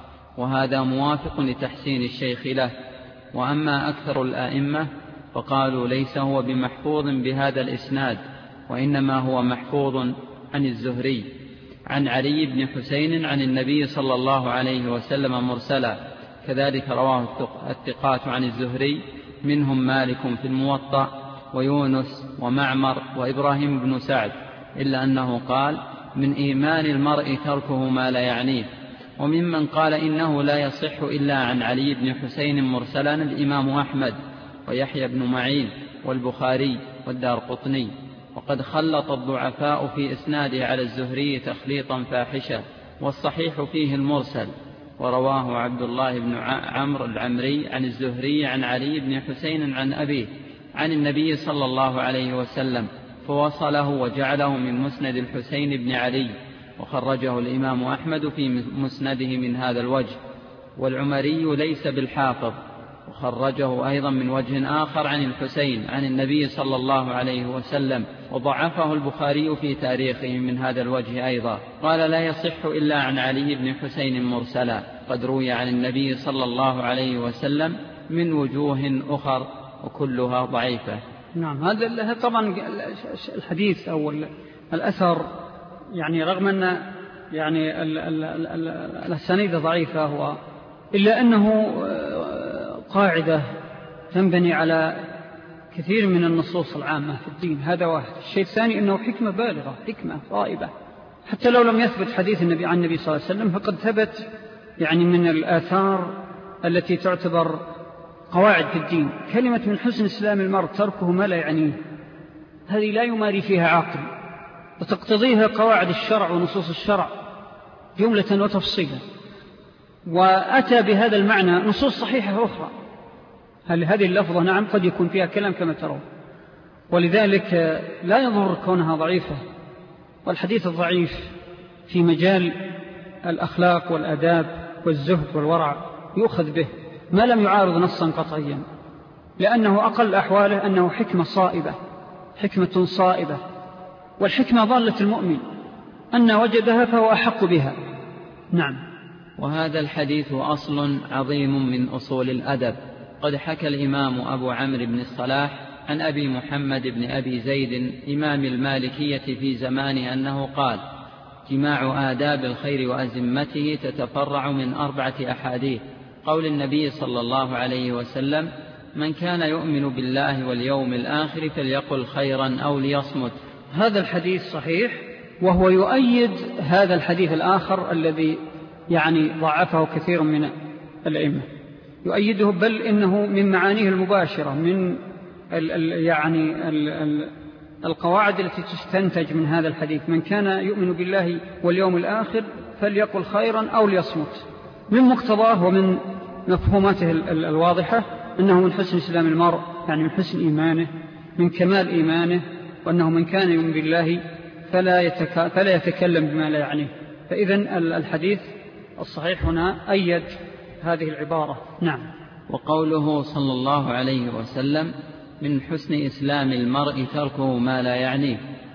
وهذا موافق لتحسين الشيخ له. وأما أكثر الآئمة فقالوا ليس هو بمحفوظ بهذا الإسناد، وإنما هو محفوظ عن الزهري عن علي بن حسين عن النبي صلى الله عليه وسلم مرسلا. كذلك رواه الثقات عن الزهري، منهم مالك في الموطأ ويونس ومعمر وإبراهيم بن سعد، إلا أنه قال: من إيمان المرء تركه ما لا يعنيه. وممن قال إنه لا يصح إلا عن علي بن حسين مرسلا الإمام أحمد ويحيى بن معين والبخاري والدارقطني. وقد خلط الضعفاء في إسناده على الزهري تخليطا فاحشا، والصحيح فيه المرسل. ورواه عبد الله بن عمرو العمري عن الزهري عن علي بن حسين عن أبيه عن النبي صلى الله عليه وسلم، فوصله وجعله من مسند الحسين بن علي. وخرجه الإمام أحمد في مسنده من هذا الوجه. والعمري ليس بالحافظ، وخرجه أيضا من وجه آخر عن الحسين عن النبي صلى الله عليه وسلم، وضعفه البخاري في تاريخه من هذا الوجه أيضا. قال: لا يصح إلا عن علي بن حسين مرسلا، قد روي عن النبي صلى الله عليه وسلم من وجوه أخر وكلها ضعيفة. نعم، هذا طبعا الحديث أو الأثر يعني رغم أن يعني الأسانيد ضعيفة هو إلا أنه قاعدة تنبني على كثير من النصوص العامة في الدين. هذا واحد. الشيء الثاني أنه حكمة بالغة، حكمة رائبة، حتى لو لم يثبت حديث النبي عن النبي صلى الله عليه وسلم فقد ثبت يعني من الآثار التي تعتبر قواعد في الدين. كلمة من حسن إسلام المرء تركه ما لا يعنيه، هذه لا يماري فيها عاقل، وتقتضيها قواعد الشرع ونصوص الشرع جملة وتفصيلا. وأتى بهذا المعنى نصوص صحيحة أخرى. هل هذه اللفظة؟ نعم قد يكون فيها كلام كما ترون، ولذلك لا يضر كونها ضعيفة. والحديث الضعيف في مجال الأخلاق والآداب والزهد والورع يؤخذ به ما لم يعارض نصا قطعيا، لأنه أقل أحواله أنه حكمة صائبة، حكمة صائبة، والحكمة ضالة المؤمن أن وجدها فهو أحق بها. نعم. وهذا الحديث أصل عظيم من أصول الأدب. قد حكى الإمام أبو عمرو بن الصلاح عن أبي محمد بن أبي زيد إمام المالكية في زمانه أنه قال: جماع آداب الخير وأزمته تتفرع من أربعة أحاديث. قول النبي صلى الله عليه وسلم: من كان يؤمن بالله واليوم الآخر فليقل خيرا أو ليصمت. هذا الحديث صحيح، وهو يؤيد هذا الحديث الآخر الذي يعني ضعفه كثير من الأئمة، يؤيده، بل إنه من معانيه المباشرة، من ال ال يعني ال ال القواعد التي تستنتج من هذا الحديث: من كان يؤمن بالله واليوم الآخر فليقل خيرا أو ليصمت. من مقتضاه ومن مفهوماته الواضحة أنه من حسن إسلام المرء، يعني من حسن إيمانه، من كمال إيمانه، وأنه من كان يؤمن بالله فلا, يتك... فلا يتكلم بما لا يعنيه. فإذن الحديث الصحيح هنا أيد هذه العبارة. نعم. وقوله صلى الله عليه وسلم: من حسن إسلام المرء تركه ما لا يعنيه.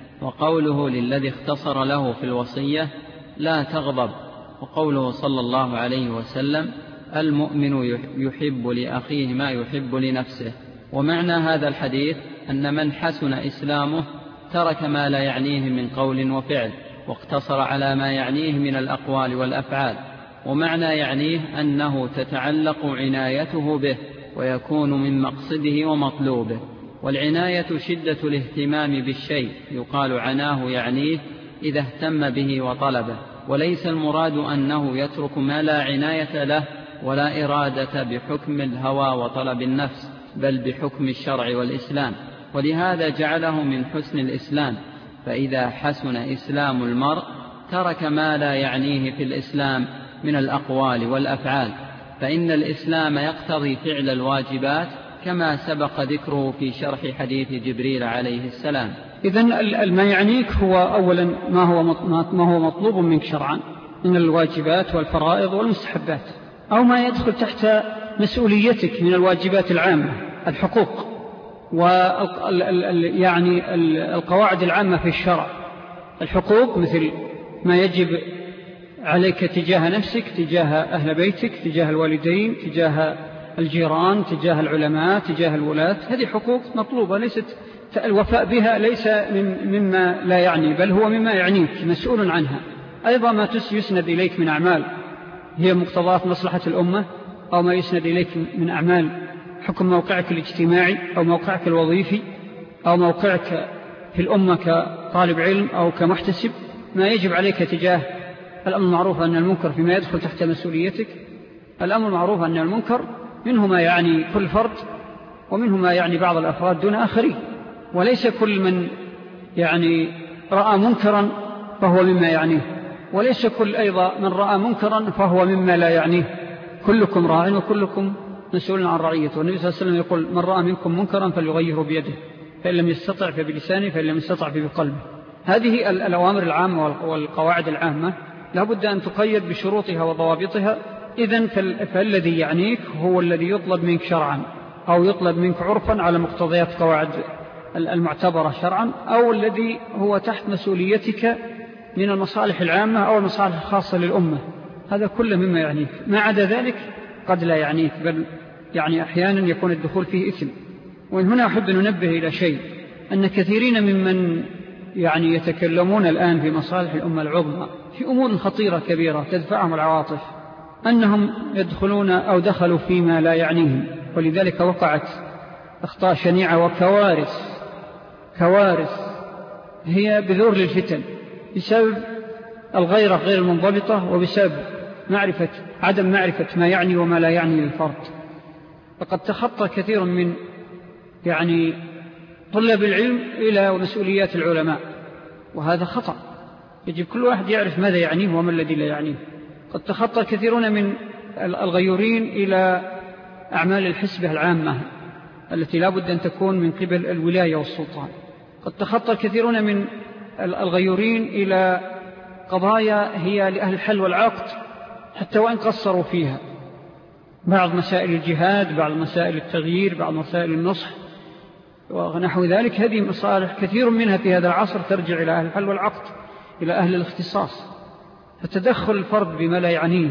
وقوله للذي اختصر له في الوصية: لا تغضب. وقوله صلى الله عليه وسلم: المؤمن يحب لأخيه ما يحب لنفسه. ومعنى هذا الحديث أن من حسن إسلامه ترك ما لا يعنيه من قول وفعل، واقتصر على ما يعنيه من الأقوال والأفعال. ومعنى يعنيه أنه تتعلق عنايته به ويكون من مقصده ومطلوبه. والعناية شدة الاهتمام بالشيء، يقال عناه يعنيه إذا اهتم به وطلبه، وليس المراد أنه يترك ما لا عناية له ولا إرادة بحكم الهوى وطلب النفس، بل بحكم الشرع والإسلام. ولهذا جعله من حسن الإسلام. فإذا حسن إسلام المرء ترك ما لا يعنيه في الإسلام من الأقوال والأفعال، فإن الإسلام يقتضي فعل الواجبات كما سبق ذكره في شرح حديث جبريل عليه السلام. إذن ما يعنيك هو أولا ما هو ما هو مطلوب منك شرعا من الواجبات والفرائض والمستحبات، أو ما يدخل تحت مسؤوليتك من الواجبات العامة، الحقوق وال يعني القواعد العامة في الشرع. الحقوق مثل ما يجب عليك تجاه نفسك، تجاه أهل بيتك، تجاه الوالدين، تجاه الجيران، تجاه العلماء، تجاه الولاة. هذه حقوق مطلوبة، ليست الوفاء بها ليس مما لا يعني، بل هو مما يعنيك، مسؤول عنها. أيضا ما يسند إليك من أعمال هي مقتضات مصلحة الأمة، أو ما يسند إليك من أعمال حكم موقعك الاجتماعي أو موقعك الوظيفي أو موقعك في الأمة كطالب علم أو كمحتسب. ما يجب عليك تجاه الأمر المعروف أن المنكر فيما يدخل تحت مسؤوليتك. الأمر المعروف أن المنكر منه ما يعني كل فرد، ومنه ما يعني بعض الأفراد دون آخرين، وليس كل من يعني رأى منكرا فهو مما يعنيه، وليس كل أيضا من رأى منكرا فهو مما لا يعنيه. كلكم راع وكلكم مسؤول عن رعيته. والنبي صلى الله عليه وسلم يقول: من رأى منكم منكرا فليغيره بيده، فإن لم يستطع فبلسانه، فإن لم يستطع فبقلبه. هذه الأوامر العامة والقواعد العامة لابد أن تقيد بشروطها وضوابطها. إذن فالذي يعنيك هو الذي يطلب منك شرعا، أو يطلب منك عرفا على مقتضيات قواعد المعتبرة شرعا، أو الذي هو تحت مسؤوليتك من المصالح العامة أو المصالح الخاصة للأمة. هذا كله مما يعنيك. ما عدا ذلك قد لا يعنيك، بل يعني أحيانا يكون الدخول فيه إثم. وإن هنا أحب أن ننبه إلى شيء: أن كثيرين ممن يعني يتكلمون الآن في مصالح الأمة العظمى في أمور خطيرة كبيرة تدفعهم العواطف، أنهم يدخلون أو دخلوا فيما لا يعنيهم، ولذلك وقعت أخطاء شنيعة وكوارث كوارث هي بذور للفتن بسبب الغيرة غير المنضبطة وبسبب معرفة عدم معرفة ما يعني وما لا يعني للفرد. فقد تخطى كثير من يعني طلاب العلم إلى مسؤوليات العلماء، وهذا خطأ. يجب كل واحد يعرف ماذا يعنيه وما الذي لا يعنيه. قد تخطى كثيرون من الغيورين إلى أعمال الحسبة العامة التي لا بد أن تكون من قبل الولاية والسلطان. قد تخطى كثيرون من الغيورين إلى قضايا هي لأهل الحل والعقد حتى وإن قصروا فيها، بعض مسائل الجهاد، بعض مسائل التغيير، بعض مسائل النصح ونحو ذلك. هذه مصالح كثير منها في هذا العصر ترجع إلى أهل الحل والعقد، إلى أهل الاختصاص. فتدخل الفرد بما لا يعنيه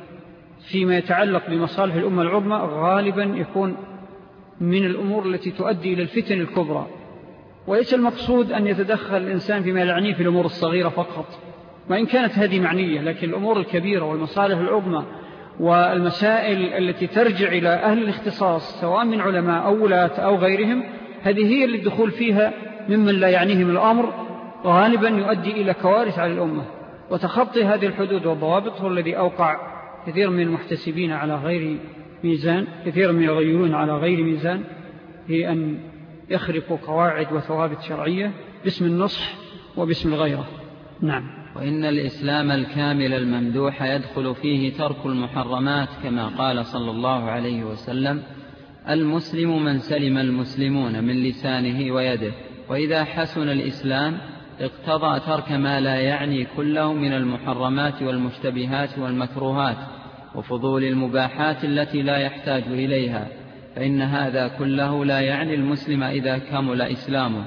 فيما يتعلق بمصالح الأمة العظمى غالبا يكون من الأمور التي تؤدي إلى الفتن الكبرى. وليس المقصود أن يتدخل الإنسان فيما لا يعنيه في الأمور الصغيرة فقط، وإن كانت هذه معنية، لكن الأمور الكبيرة والمصالح العظمى والمسائل التي ترجع إلى أهل الاختصاص سواء من علماء أو ولاة أو غيرهم، هذه هي اللي الدخول فيها ممن لا يعنيهم الأمر غالبا يؤدي إلى كوارث على الأمة. وتخطي هذه الحدود والضوابط هو الذي أوقع كثير من المحتسبين على غير ميزان، كثير من الغيرون على غير ميزان، هي أن يخرقوا قواعد وثوابت شرعية باسم النصح وباسم الغيرة. نعم. وإن الإسلام الكامل الممدوح يدخل فيه ترك المحرمات، كما قال صلى الله عليه وسلم: المسلم من سلم المسلمون من لسانه ويده. وإذا حسن الإسلام اقتضى ترك ما لا يعني كله من المحرمات والمشتبهات والمكروهات وفضول المباحات التي لا يحتاج إليها، فإن هذا كله لا يعني المسلم إذا كمل إسلامه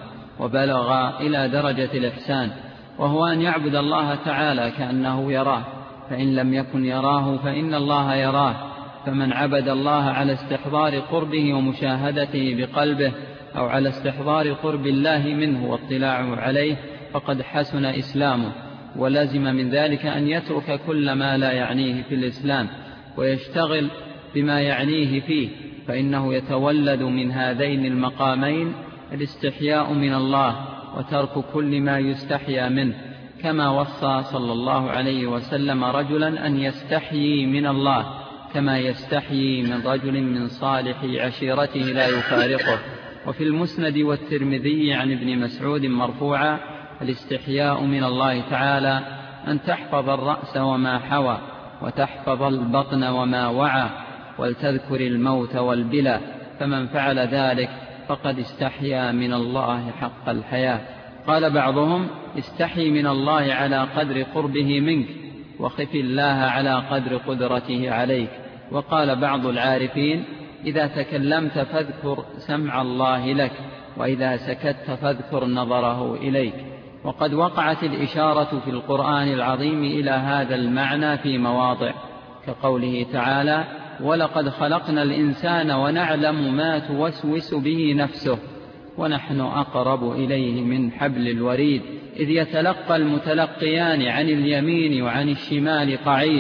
وبلغ إلى درجة الإحسان، وهو أن يعبد الله تعالى كأنه يراه، فإن لم يكن يراه فإن الله يراه. فمن عبد الله على استحضار قربه ومشاهدته بقلبه أو على استحضار قرب الله منه واطلاعه عليه فقد حسن إسلامه، ولازم من ذلك أن يترك كل ما لا يعنيه في الإسلام ويشتغل بما يعنيه فيه، فإنه يتولد من هذين المقامين الاستحياء من الله وترك كل ما يستحيا منه، كما وصى صلى الله عليه وسلم رجلا أن يستحيي من الله كما يستحيي من رجل من صالح عشيرته لا يفارقه. وفي المسند والترمذي عن ابن مسعود مرفوعا: الاستحياء من الله تعالى أن تحفظ الرأس وما حوى وتحفظ البطن وما وعى ولتذكر الموت والبلى، فمن فعل ذلك فقد استحيا من الله حق الحياة. قال بعضهم: استحي من الله على قدر قربه منك وخف الله على قدر قدرته عليك. وقال بعض العارفين: إذا تكلمت فاذكر سمع الله لك، وإذا سكت فاذكر نظره إليك. وقد وقعت الإشارة في القرآن العظيم إلى هذا المعنى في مواضع، كقوله تعالى: ولقد خلقنا الإنسان ونعلم ما توسوس به نفسه ونحن أقرب إليه من حبل الوريد، إذ يتلقى المتلقيان عن اليمين وعن الشمال قعيد،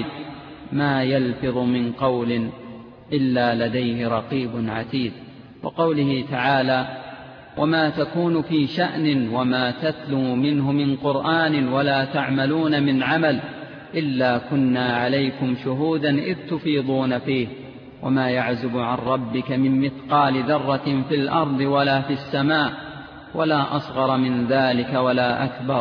ما يلفظ من قول إلا لديه رقيب عتيد. وقوله تعالى: وما تكون في شأن وما تتلو منه من قرآن ولا تعملون من عمل إلا كنا عليكم شهودا إذ تفيضون فيه وما يعزب عن ربك من مثقال ذرة في الأرض ولا في السماء ولا أصغر من ذلك ولا أكبر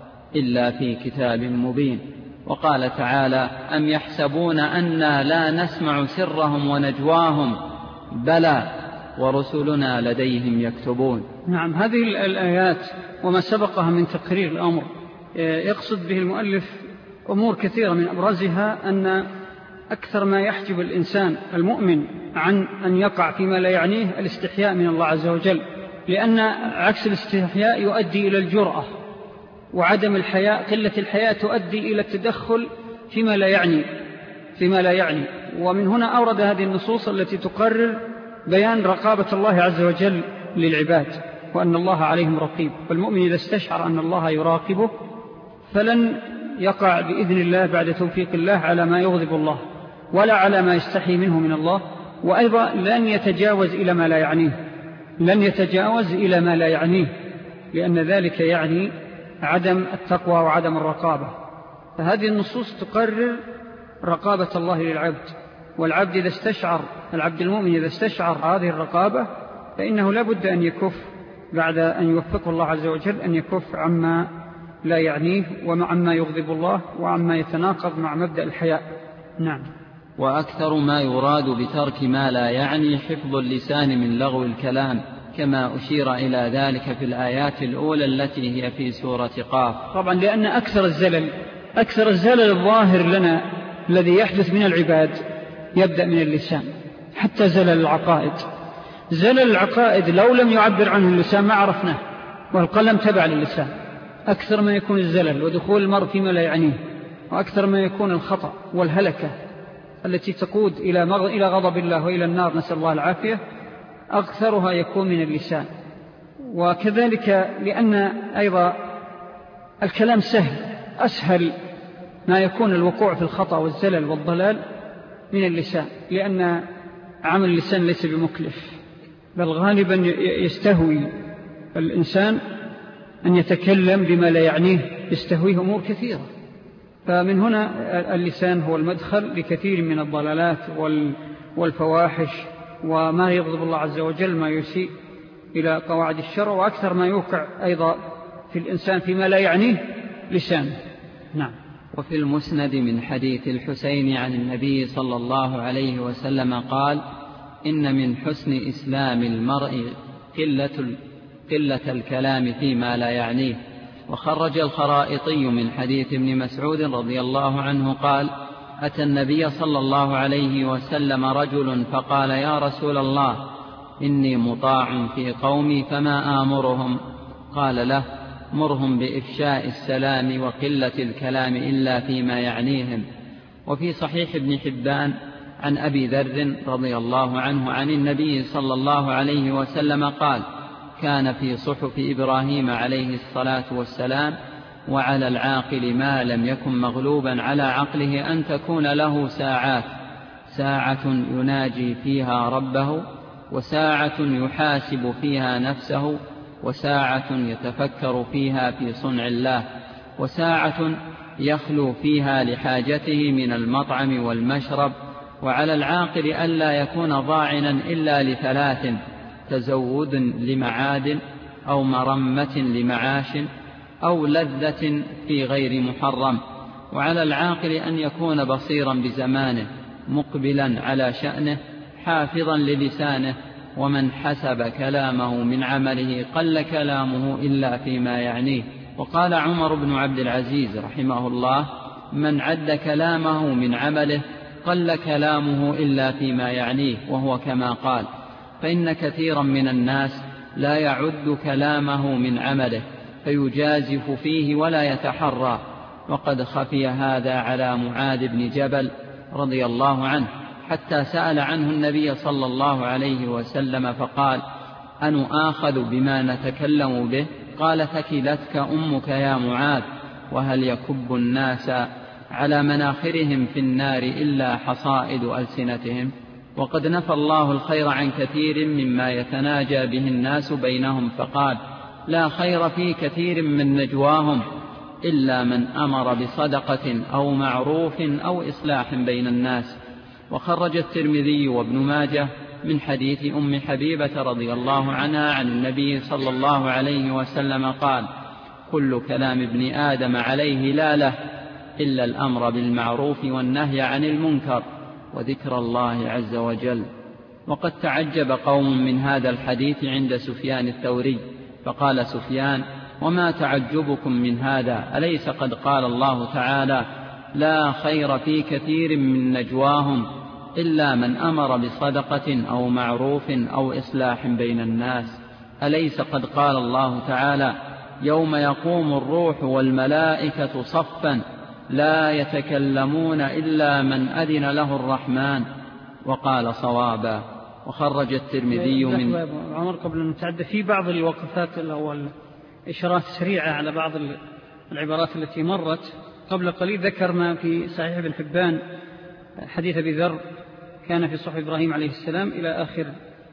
إلا في كتاب مبين. وقال تعالى: أم يحسبون أنا لا نسمع سرهم ونجواهم بلى ورسلنا لديهم يكتبون. نعم، هذه الآيات وما سبقها من تقرير الأمر يقصد به المؤلف أمور كثيرة، من أبرزها أن أكثر ما يحجب الإنسان المؤمن عن أن يقع فيما لا يعنيه الاستحياء من الله عز وجل، لأن عكس الاستحياء يؤدي إلى الجرأة، وعدم الحياء قلة الحياء تؤدي إلى التدخل فيما لا يعني فيما لا يعني ومن هنا أورد هذه النصوص التي تقرر بيان رقابة الله عز وجل للعباد، وأن الله عليهم رقيب. والمؤمن إذا استشعر أن الله يراقبه فلن يقع بإذن الله بعد توفيق الله على ما يغضب الله ولا على ما يستحي منه من الله، وأيضا لن يتجاوز إلى ما لا يعنيه لن يتجاوز إلى ما لا يعنيه لأن ذلك يعني عدم التقوى وعدم الرقابة. فهذه النصوص تقرر رقابة الله للعبد، والعبد إذا استشعر العبد المؤمن إذا استشعر هذه الرقابة فإنه لا بد أن يكف بعد أن يوفقه الله عز وجل أن يكف عما لا يعنيه وعما يغضب الله وعما يتناقض مع مبدأ الحياء. نعم. وأكثر ما يراد بترك ما لا يعني حفظ اللسان من لغو الكلام، كما أشير إلى ذلك في الآيات الأولى التي هي في سورة قاف. طبعا لأن أكثر الزلل أكثر الزلل الظاهر لنا الذي يحدث من العباد يبدأ من اللسان، حتى زلل العقائد. زلل العقائد لو لم يعبر عنه اللسان ما عرفناه، والقلم تبع للسان. أكثر ما يكون الزلل ودخول المرء فيما لا يعنيه، وأكثر ما يكون الخطأ والهلكة التي تقود إلى غضب الله وإلى النار، نسأل الله العافية، أكثرها يكون من اللسان. وكذلك لأن أيضا الكلام سهل، أسهل ما يكون الوقوع في الخطأ والزلل والضلال من اللسان، لأن عمل اللسان ليس بمكلف، بل غالبا يستهوي الإنسان أن يتكلم بما لا يعنيه، يستهويه أمور كثيرة. فمن هنا اللسان هو المدخل لكثير من الضلالات والفواحش وما يغضب الله عز وجل، ما يسيء إلى قواعد الشرع، وأكثر ما يوقع أيضا في الإنسان فيما لا يعنيه لسانه. نعم. وفي المسند من حديث الحسين عن النبي صلى الله عليه وسلم قال: إن من حسن إسلام المرء قلة, قلة الكلام فيما لا يعنيه. وخرج الخرائطي من حديث ابن مسعود رضي الله عنه قال: أتى النبي صلى الله عليه وسلم رجل فقال: يا رسول الله، إني مطاع في قومي فما آمرهم؟ قال له: مرهم بإفشاء السلام وقلة الكلام إلا فيما يعنيهم. وفي صحيح ابن حبان عن أبي ذر رضي الله عنه عن النبي صلى الله عليه وسلم قال: كان في صحف إبراهيم عليه الصلاة والسلام: وعلى العاقل ما لم يكن مغلوبا على عقله أن تكون له ساعات، ساعة يناجي فيها ربه، وساعة يحاسب فيها نفسه، وساعة يتفكر فيها في صنع الله، وساعة يخلو فيها لحاجته من المطعم والمشرب. وعلى العاقل ألا يكون ضاعنا إلا لثلاث: تزود لمعاد، أو مرمة لمعاش، أو لذة في غير محرم. وعلى العاقل أن يكون بصيرا بزمانه، مقبلا على شأنه، حافظا للسانه. ومن حسب كلامه من عمله قل كلامه إلا فيما يعنيه. وقال عمر بن عبد العزيز رحمه الله: من عد كلامه من عمله قل كلامه إلا فيما يعنيه، وهو كما قال. فإن كثيرا من الناس لا يعد كلامه من عمله فيجازف فيه ولا يتحرى. وقد خفي هذا على معاذ بن جبل رضي الله عنه، حتى سأل عنه النبي صلى الله عليه وسلم فقال: أن آخذ بما نتكلم به؟ قال: ثكلتك أمك يا معاذ. وهل يكب الناس على مناخرهم في النار إلا حصائد ألسنتهم؟ وقد نفى الله الخير عن كثير مما يتناجى به الناس بينهم، فقال: لا خير في كثير من نجواهم إلا من أمر بصدقة أو معروف أو إصلاح بين الناس. وخرج الترمذي وابن ماجه من حديث أم حبيبة رضي الله عنها عن النبي صلى الله عليه وسلم قال: كل كلام ابن آدم عليه لا له إلا الأمر بالمعروف والنهي عن المنكر وذكر الله عز وجل. وقد تعجب قوم من هذا الحديث عند سفيان الثوري، فقال سفيان: وما تعجبكم من هذا؟ أليس قد قال الله تعالى: لا خير في كثير من نجواهم إلا من أمر بصدقة أو معروف أو إصلاح بين الناس؟ أليس قد قال الله تعالى: يوم يقوم الروح والملائكة صفا لا يتكلمون إلا من أذن له الرحمن وقال صوابا. وخرج الترمذي من عمر قبل أن نتعدى في بعض الوقفات الأول إشارات سريعة على بعض العبارات التي مرت قبل قليل. ذكرنا في صحيح ابن حبان حديث أبي ذر كان في صحف إبراهيم عليه السلام إلى آخر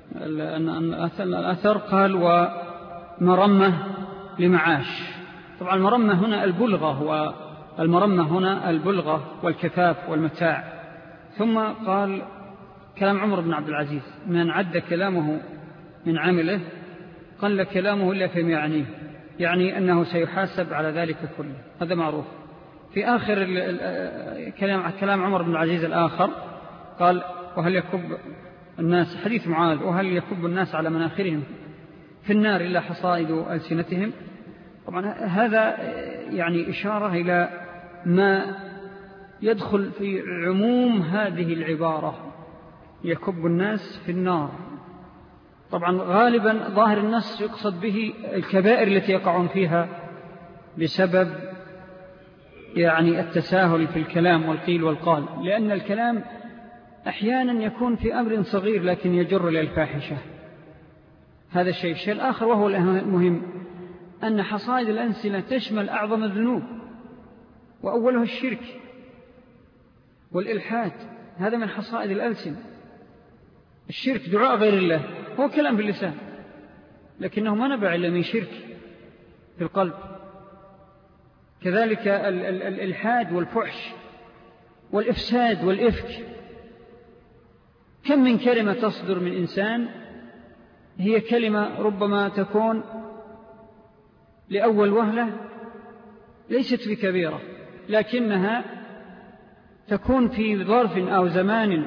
الأثر، قال: ومرمة لمعاش. طبعا المرمة هنا البلغة المرمة هنا البلغة والكفاف والمتاع. ثم قال كلام عمر بن عبد العزيز: من عد كلامه من عمله قل كلامه إلا فيما يعنيه، يعني أنه سيحاسب على ذلك كله، هذا معروف. في آخر كلام كلام عمر بن العزيز الآخر قال: وهل يكب الناس، حديث معاذ، وهل يكب الناس على مناخرهم في النار إلا حصائد ألسنتهم. طبعا هذا يعني إشارة إلى ما يدخل في عموم هذه العبارة: يكب الناس في النار. طبعا غالبا ظاهر النص يقصد به الكبائر التي يقعون فيها بسبب يعني التساهل في الكلام والقيل والقال، لأن الكلام أحيانا يكون في أمر صغير لكن يجر إلى الفاحشة. هذا الشيء. الشيء الآخر وهو المهم أن حصائد الألسنة تشمل أعظم الذنوب، وأولها الشرك والإلحاد، هذا من حصائد الألسنة. الشرك دعاء غير الله، هو كلام باللسان لكنه ما نبع إلا من شرك في القلب. كذلك الإلحاد والفحش والإفساد والإفك. كم من كلمة تصدر من إنسان هي كلمة ربما تكون لأول وهلة ليست بكبيرة، لكنها تكون في ظرف أو زمان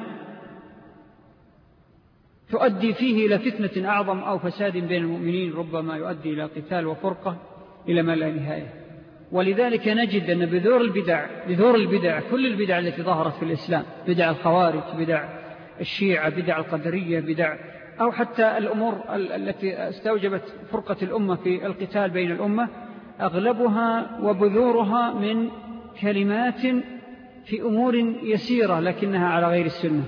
تؤدي فيه إلى فتنة أعظم أو فساد بين المؤمنين، ربما يؤدي إلى قتال وفرقة إلى ما لا نهاية. ولذلك نجد أن بذور البدع بذور البدع كل البدع التي ظهرت في الإسلام، بدع الخوارج، بدع الشيعة، بدع القدرية، بدع أو حتى الأمور التي استوجبت فرقة الأمة في القتال بين الأمة، أغلبها وبذورها من كلمات في أمور يسيرة لكنها على غير السنة.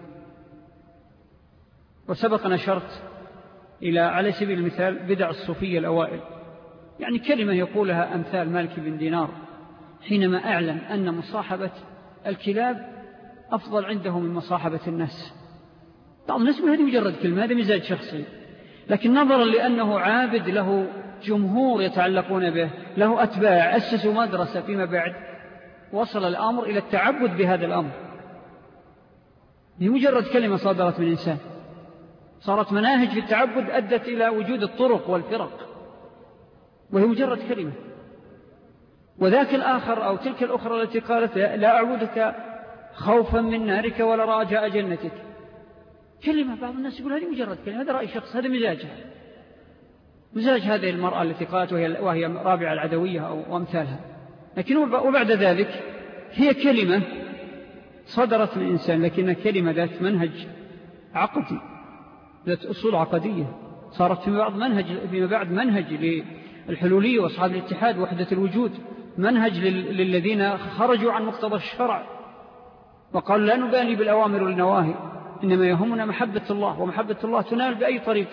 وسبق نشرت إلى على سبيل المثال بدع الصوفية الأوائل، يعني كلمة يقولها أمثال مالك بن دينار حينما أعلن أن مصاحبة الكلاب أفضل عنده من مصاحبة الناس. بعض الناس يقول هذه مجرد كلمة، هذا مزاج شخصي، لكن نظرا لأنه عابد له جمهور يتعلقون به، له أتباع، أسسوا مدرسة فيما بعد، وصل الأمر إلى التعبد بهذا الأمر. هي مجرد كلمة صادرت من إنسان، صارت مناهج في التعبد أدت إلى وجود الطرق والفرق، وهي مجرد كلمة. وذاك الآخر أو تلك الأخرى التي قالت لا أعبدك خوفا من نارك ولا رجاء جنتك، كلمة. بعض الناس يقول هذه مجرد كلمة، هذا رأي شخص، هذا مزاجها، مزاج هذه المرأة التي قالت وهي, وهي رابعة العدوية أو أمثالها. لكن وبعد ذلك هي كلمة صدرت من إنسان، لكنها كلمة ذات منهج عقدي، ذات أصول عقدية، صارت فيما بعد منهج, فيما بعد منهج للحلولية وأصحاب الاتحاد وحدة الوجود، منهج للذين خرجوا عن مقتضى الشرع وقالوا لا نبالي بالأوامر والنواهي، إنما يهمنا محبة الله، ومحبة الله تنال بأي طريق.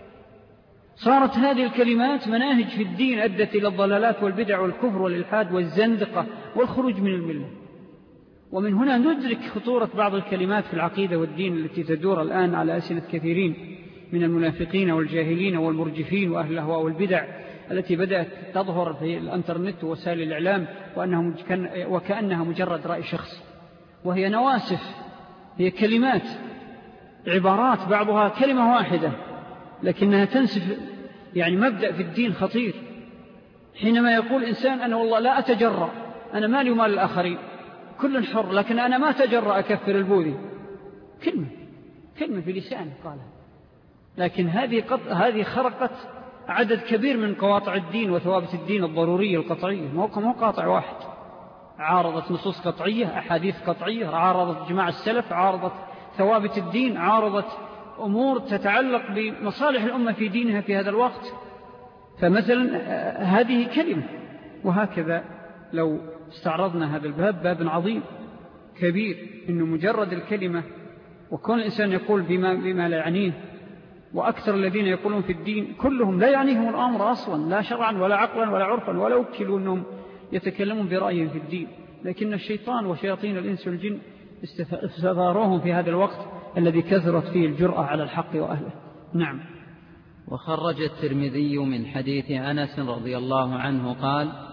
صارت هذه الكلمات مناهج في الدين أدت إلى الضلالات والبدع والكفر والإلحاد والزندقة والخروج من الملة. ومن هنا ندرك خطورة بعض الكلمات في العقيدة والدين التي تدور الآن على ألسنة كثيرين من المنافقين والجاهلين والمرجفين وأهل الأهواء والبدع التي بدأت تظهر في الانترنت ووسائل الإعلام وأنها وكأنها مجرد رأي شخص، وهي نواسف، هي كلمات، عبارات بعضها كلمة واحدة لكنها تنسف يعني مبدأ في الدين خطير. حينما يقول إنسان أنا والله لا أتجرأ، أنا مالي ومال الآخرين، كل حر، لكن أنا ما أتجرأ أكفر البوذي، كلمة كلمة في لسانه قالها، لكن هذه قط... هذه خرقت عدد كبير من قواطع الدين وثوابت الدين الضرورية القطعية. مو قاطع واحد، عارضت نصوص قطعية، أحاديث قطعية، عارضت جماع السلف، عارضت ثوابت الدين، عارضت أمور تتعلق بمصالح الأمة في دينها في هذا الوقت. فمثلا هذه كلمة. وهكذا لو استعرضنا هذا الباب، باب عظيم كبير، إنه مجرد الكلمة وكون الإنسان يقول بما, بما لا يعنيه، وأكثر الذين يقولون في الدين كلهم لا يعنيهم الأمر أصلا، لا شرعا ولا عقلا ولا عرفا، ولا وكلوا أنهم يتكلمون برأيهم في الدين، لكن الشيطان وشياطين الإنس والجن استثاروهم في هذا الوقت الذي كثرت فيه الجرأة على الحق وأهله. نعم. وخرج الترمذي من حديث أنس رضي الله عنه قال: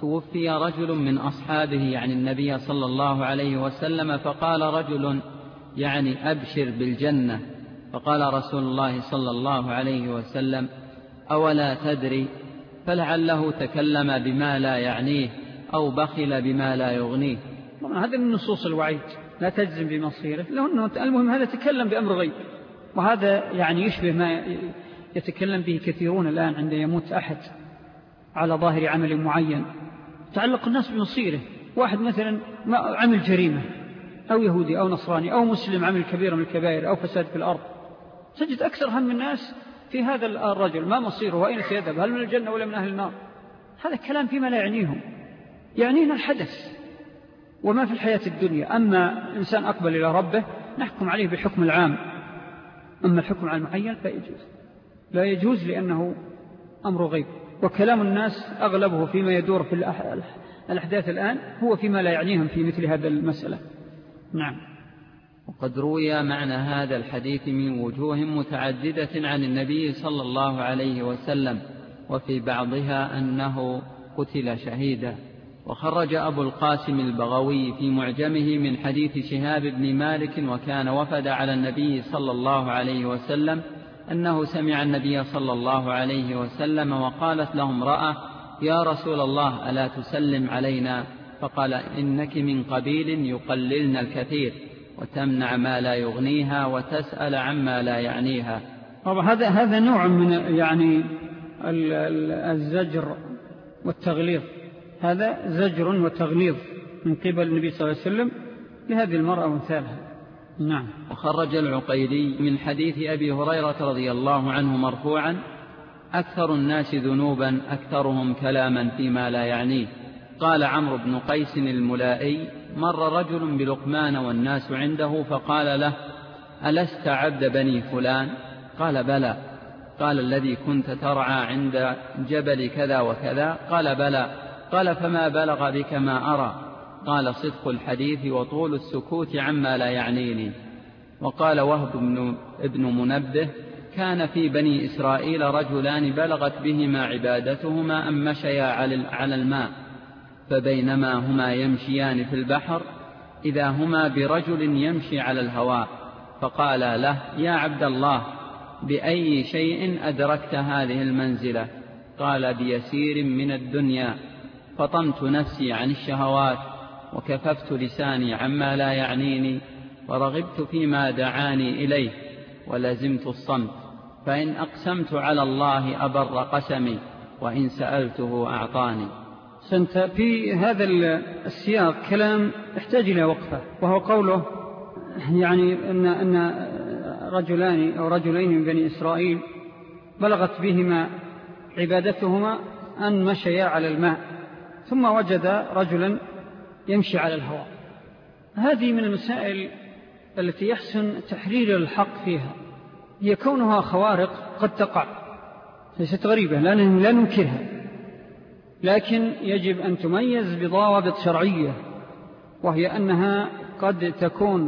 توفي رجل من أصحابه يعني النبي صلى الله عليه وسلم، فقال رجل يعني أبشر بالجنة، فقال رسول الله صلى الله عليه وسلم أولا تدري، فلعله تكلم بما لا يعنيه أو بخل بما لا يغنيه. هذا من نصوص الوعيد، لا تجزم بمصيره، لأنه المهم هذا تكلم بأمر غيب، وهذا يعني يشبه ما يتكلم به كثيرون الآن عند يموت أحد على ظاهر عمل معين تعلق الناس بمصيره. واحد مثلا عمل جريمة أو يهودي أو نصراني أو مسلم عمل كبيرة من الكبائر أو فساد في الأرض، تجد أكثر هم الناس في هذا الرجل، ما مصيره وأين سيذهب، هل من الجنة ولا من أهل النار. هذا الكلام فيما لا يعنيهم، يعنينا الحدث وما في الحياة الدنيا. أما إنسان أقبل إلى ربه نحكم عليه بالحكم العام، أما الحكم على المعين لا يجوز، لا يجوز لأنه أمر غيب. وكلام الناس أغلبه فيما يدور في الأحداث الآن هو فيما لا يعنيهم في مثل هذا المسألة. نعم. وقد روي معنى هذا الحديث من وجوه متعددة عن النبي صلى الله عليه وسلم، وفي بعضها أنه قتل شهيدا. وخرج أبو القاسم البغوي في معجمه من حديث شهاب بن مالك وكان وفد على النبي صلى الله عليه وسلم أنه سمع النبي صلى الله عليه وسلم وقالت له امرأة يا رسول الله ألا تسلم علينا؟ فقال إنك من قبيل يقللن الكثير وتمنع ما لا يغنيها وتسأل عما لا يعنيها. هذا هذا نوع من يعني الزجر والتغليظ، هذا زجر وتغليظ من قبل النبي صلى الله عليه وسلم لهذه المرأة ومثالها. نعم. وخرج العقيلي من حديث أبي هريرة رضي الله عنه مرفوعا أكثر الناس ذنوبا أكثرهم كلاما فيما لا يعنيه. قال عمرو بن قيس الملائي مر رجل بلقمان والناس عنده فقال له ألست عبد بني فلان؟ قال بلى. قال الذي كنت ترعى عند جبل كذا وكذا؟ قال بلى. قال فما بلغ بك ما أرى؟ قال صدق الحديث وطول السكوت عما لا يعنيني. وقال وهب بن ابن منبه كان في بني إسرائيل رجلان بلغت بهما عبادتهما أن مشيا على الماء، فبينما هما يمشيان في البحر إذا هما برجل يمشي على الهواء، فقال له يا عبد الله بأي شيء أدركت هذه المنزلة؟ قال بيسير من الدنيا، فطمت نفسي عن الشهوات وكففت لساني عما لا يعنيني ورغبت فيما دعاني إليه ولزمت الصمت، فإن أقسمت على الله أبر قسمي وإن سألته أعطاني. سنت في هذا السياق كلام يحتاج إلى وقفة، وهو قوله يعني أن, أن رجلان أو رجلين من بني إسرائيل بلغت بهما عبادتهما أن مشيا على الماء ثم وجد رجلا يمشي على الهواء. هذه من المسائل التي يحسن تحرير الحق فيها، هي كونها خوارق قد تقع ليست غريبة لا ننكرها، لكن يجب أن تميز بضوابط شرعية، وهي أنها قد تكون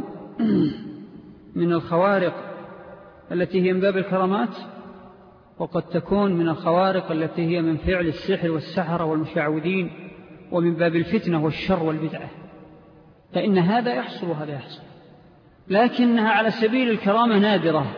من الخوارق التي هي من باب الكرامات، وقد تكون من الخوارق التي هي من فعل السحر والسحرة والمشعوذين ومن باب الفتنة والشر والبدعة، فإن هذا يحصل وهذا يحصل، لكنها على سبيل الكرامة نادرة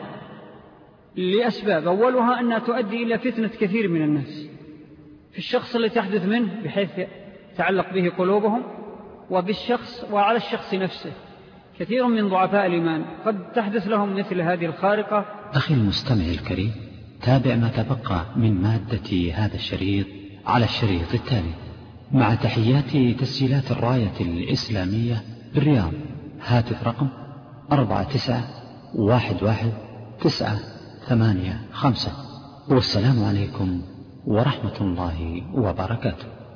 لأسباب. أولها أنها تؤدي إلى فتنة كثير من الناس في الشخص الذي تحدث منه بحيث تعلق به قلوبهم، وبالشخص وعلى الشخص نفسه. كثير من ضعفاء الإيمان قد تحدث لهم مثل هذه الخارقة. أخي المستمع الكريم، تابع ما تبقى من مادة هذا الشريط على الشريط التالي مع تحيات تسجيلات الراية الإسلامية بالرياض. هاتف رقم أربعة تسعة واحد واحد تسعة ثمانية خمسة. والسلام عليكم ورحمة الله وبركاته.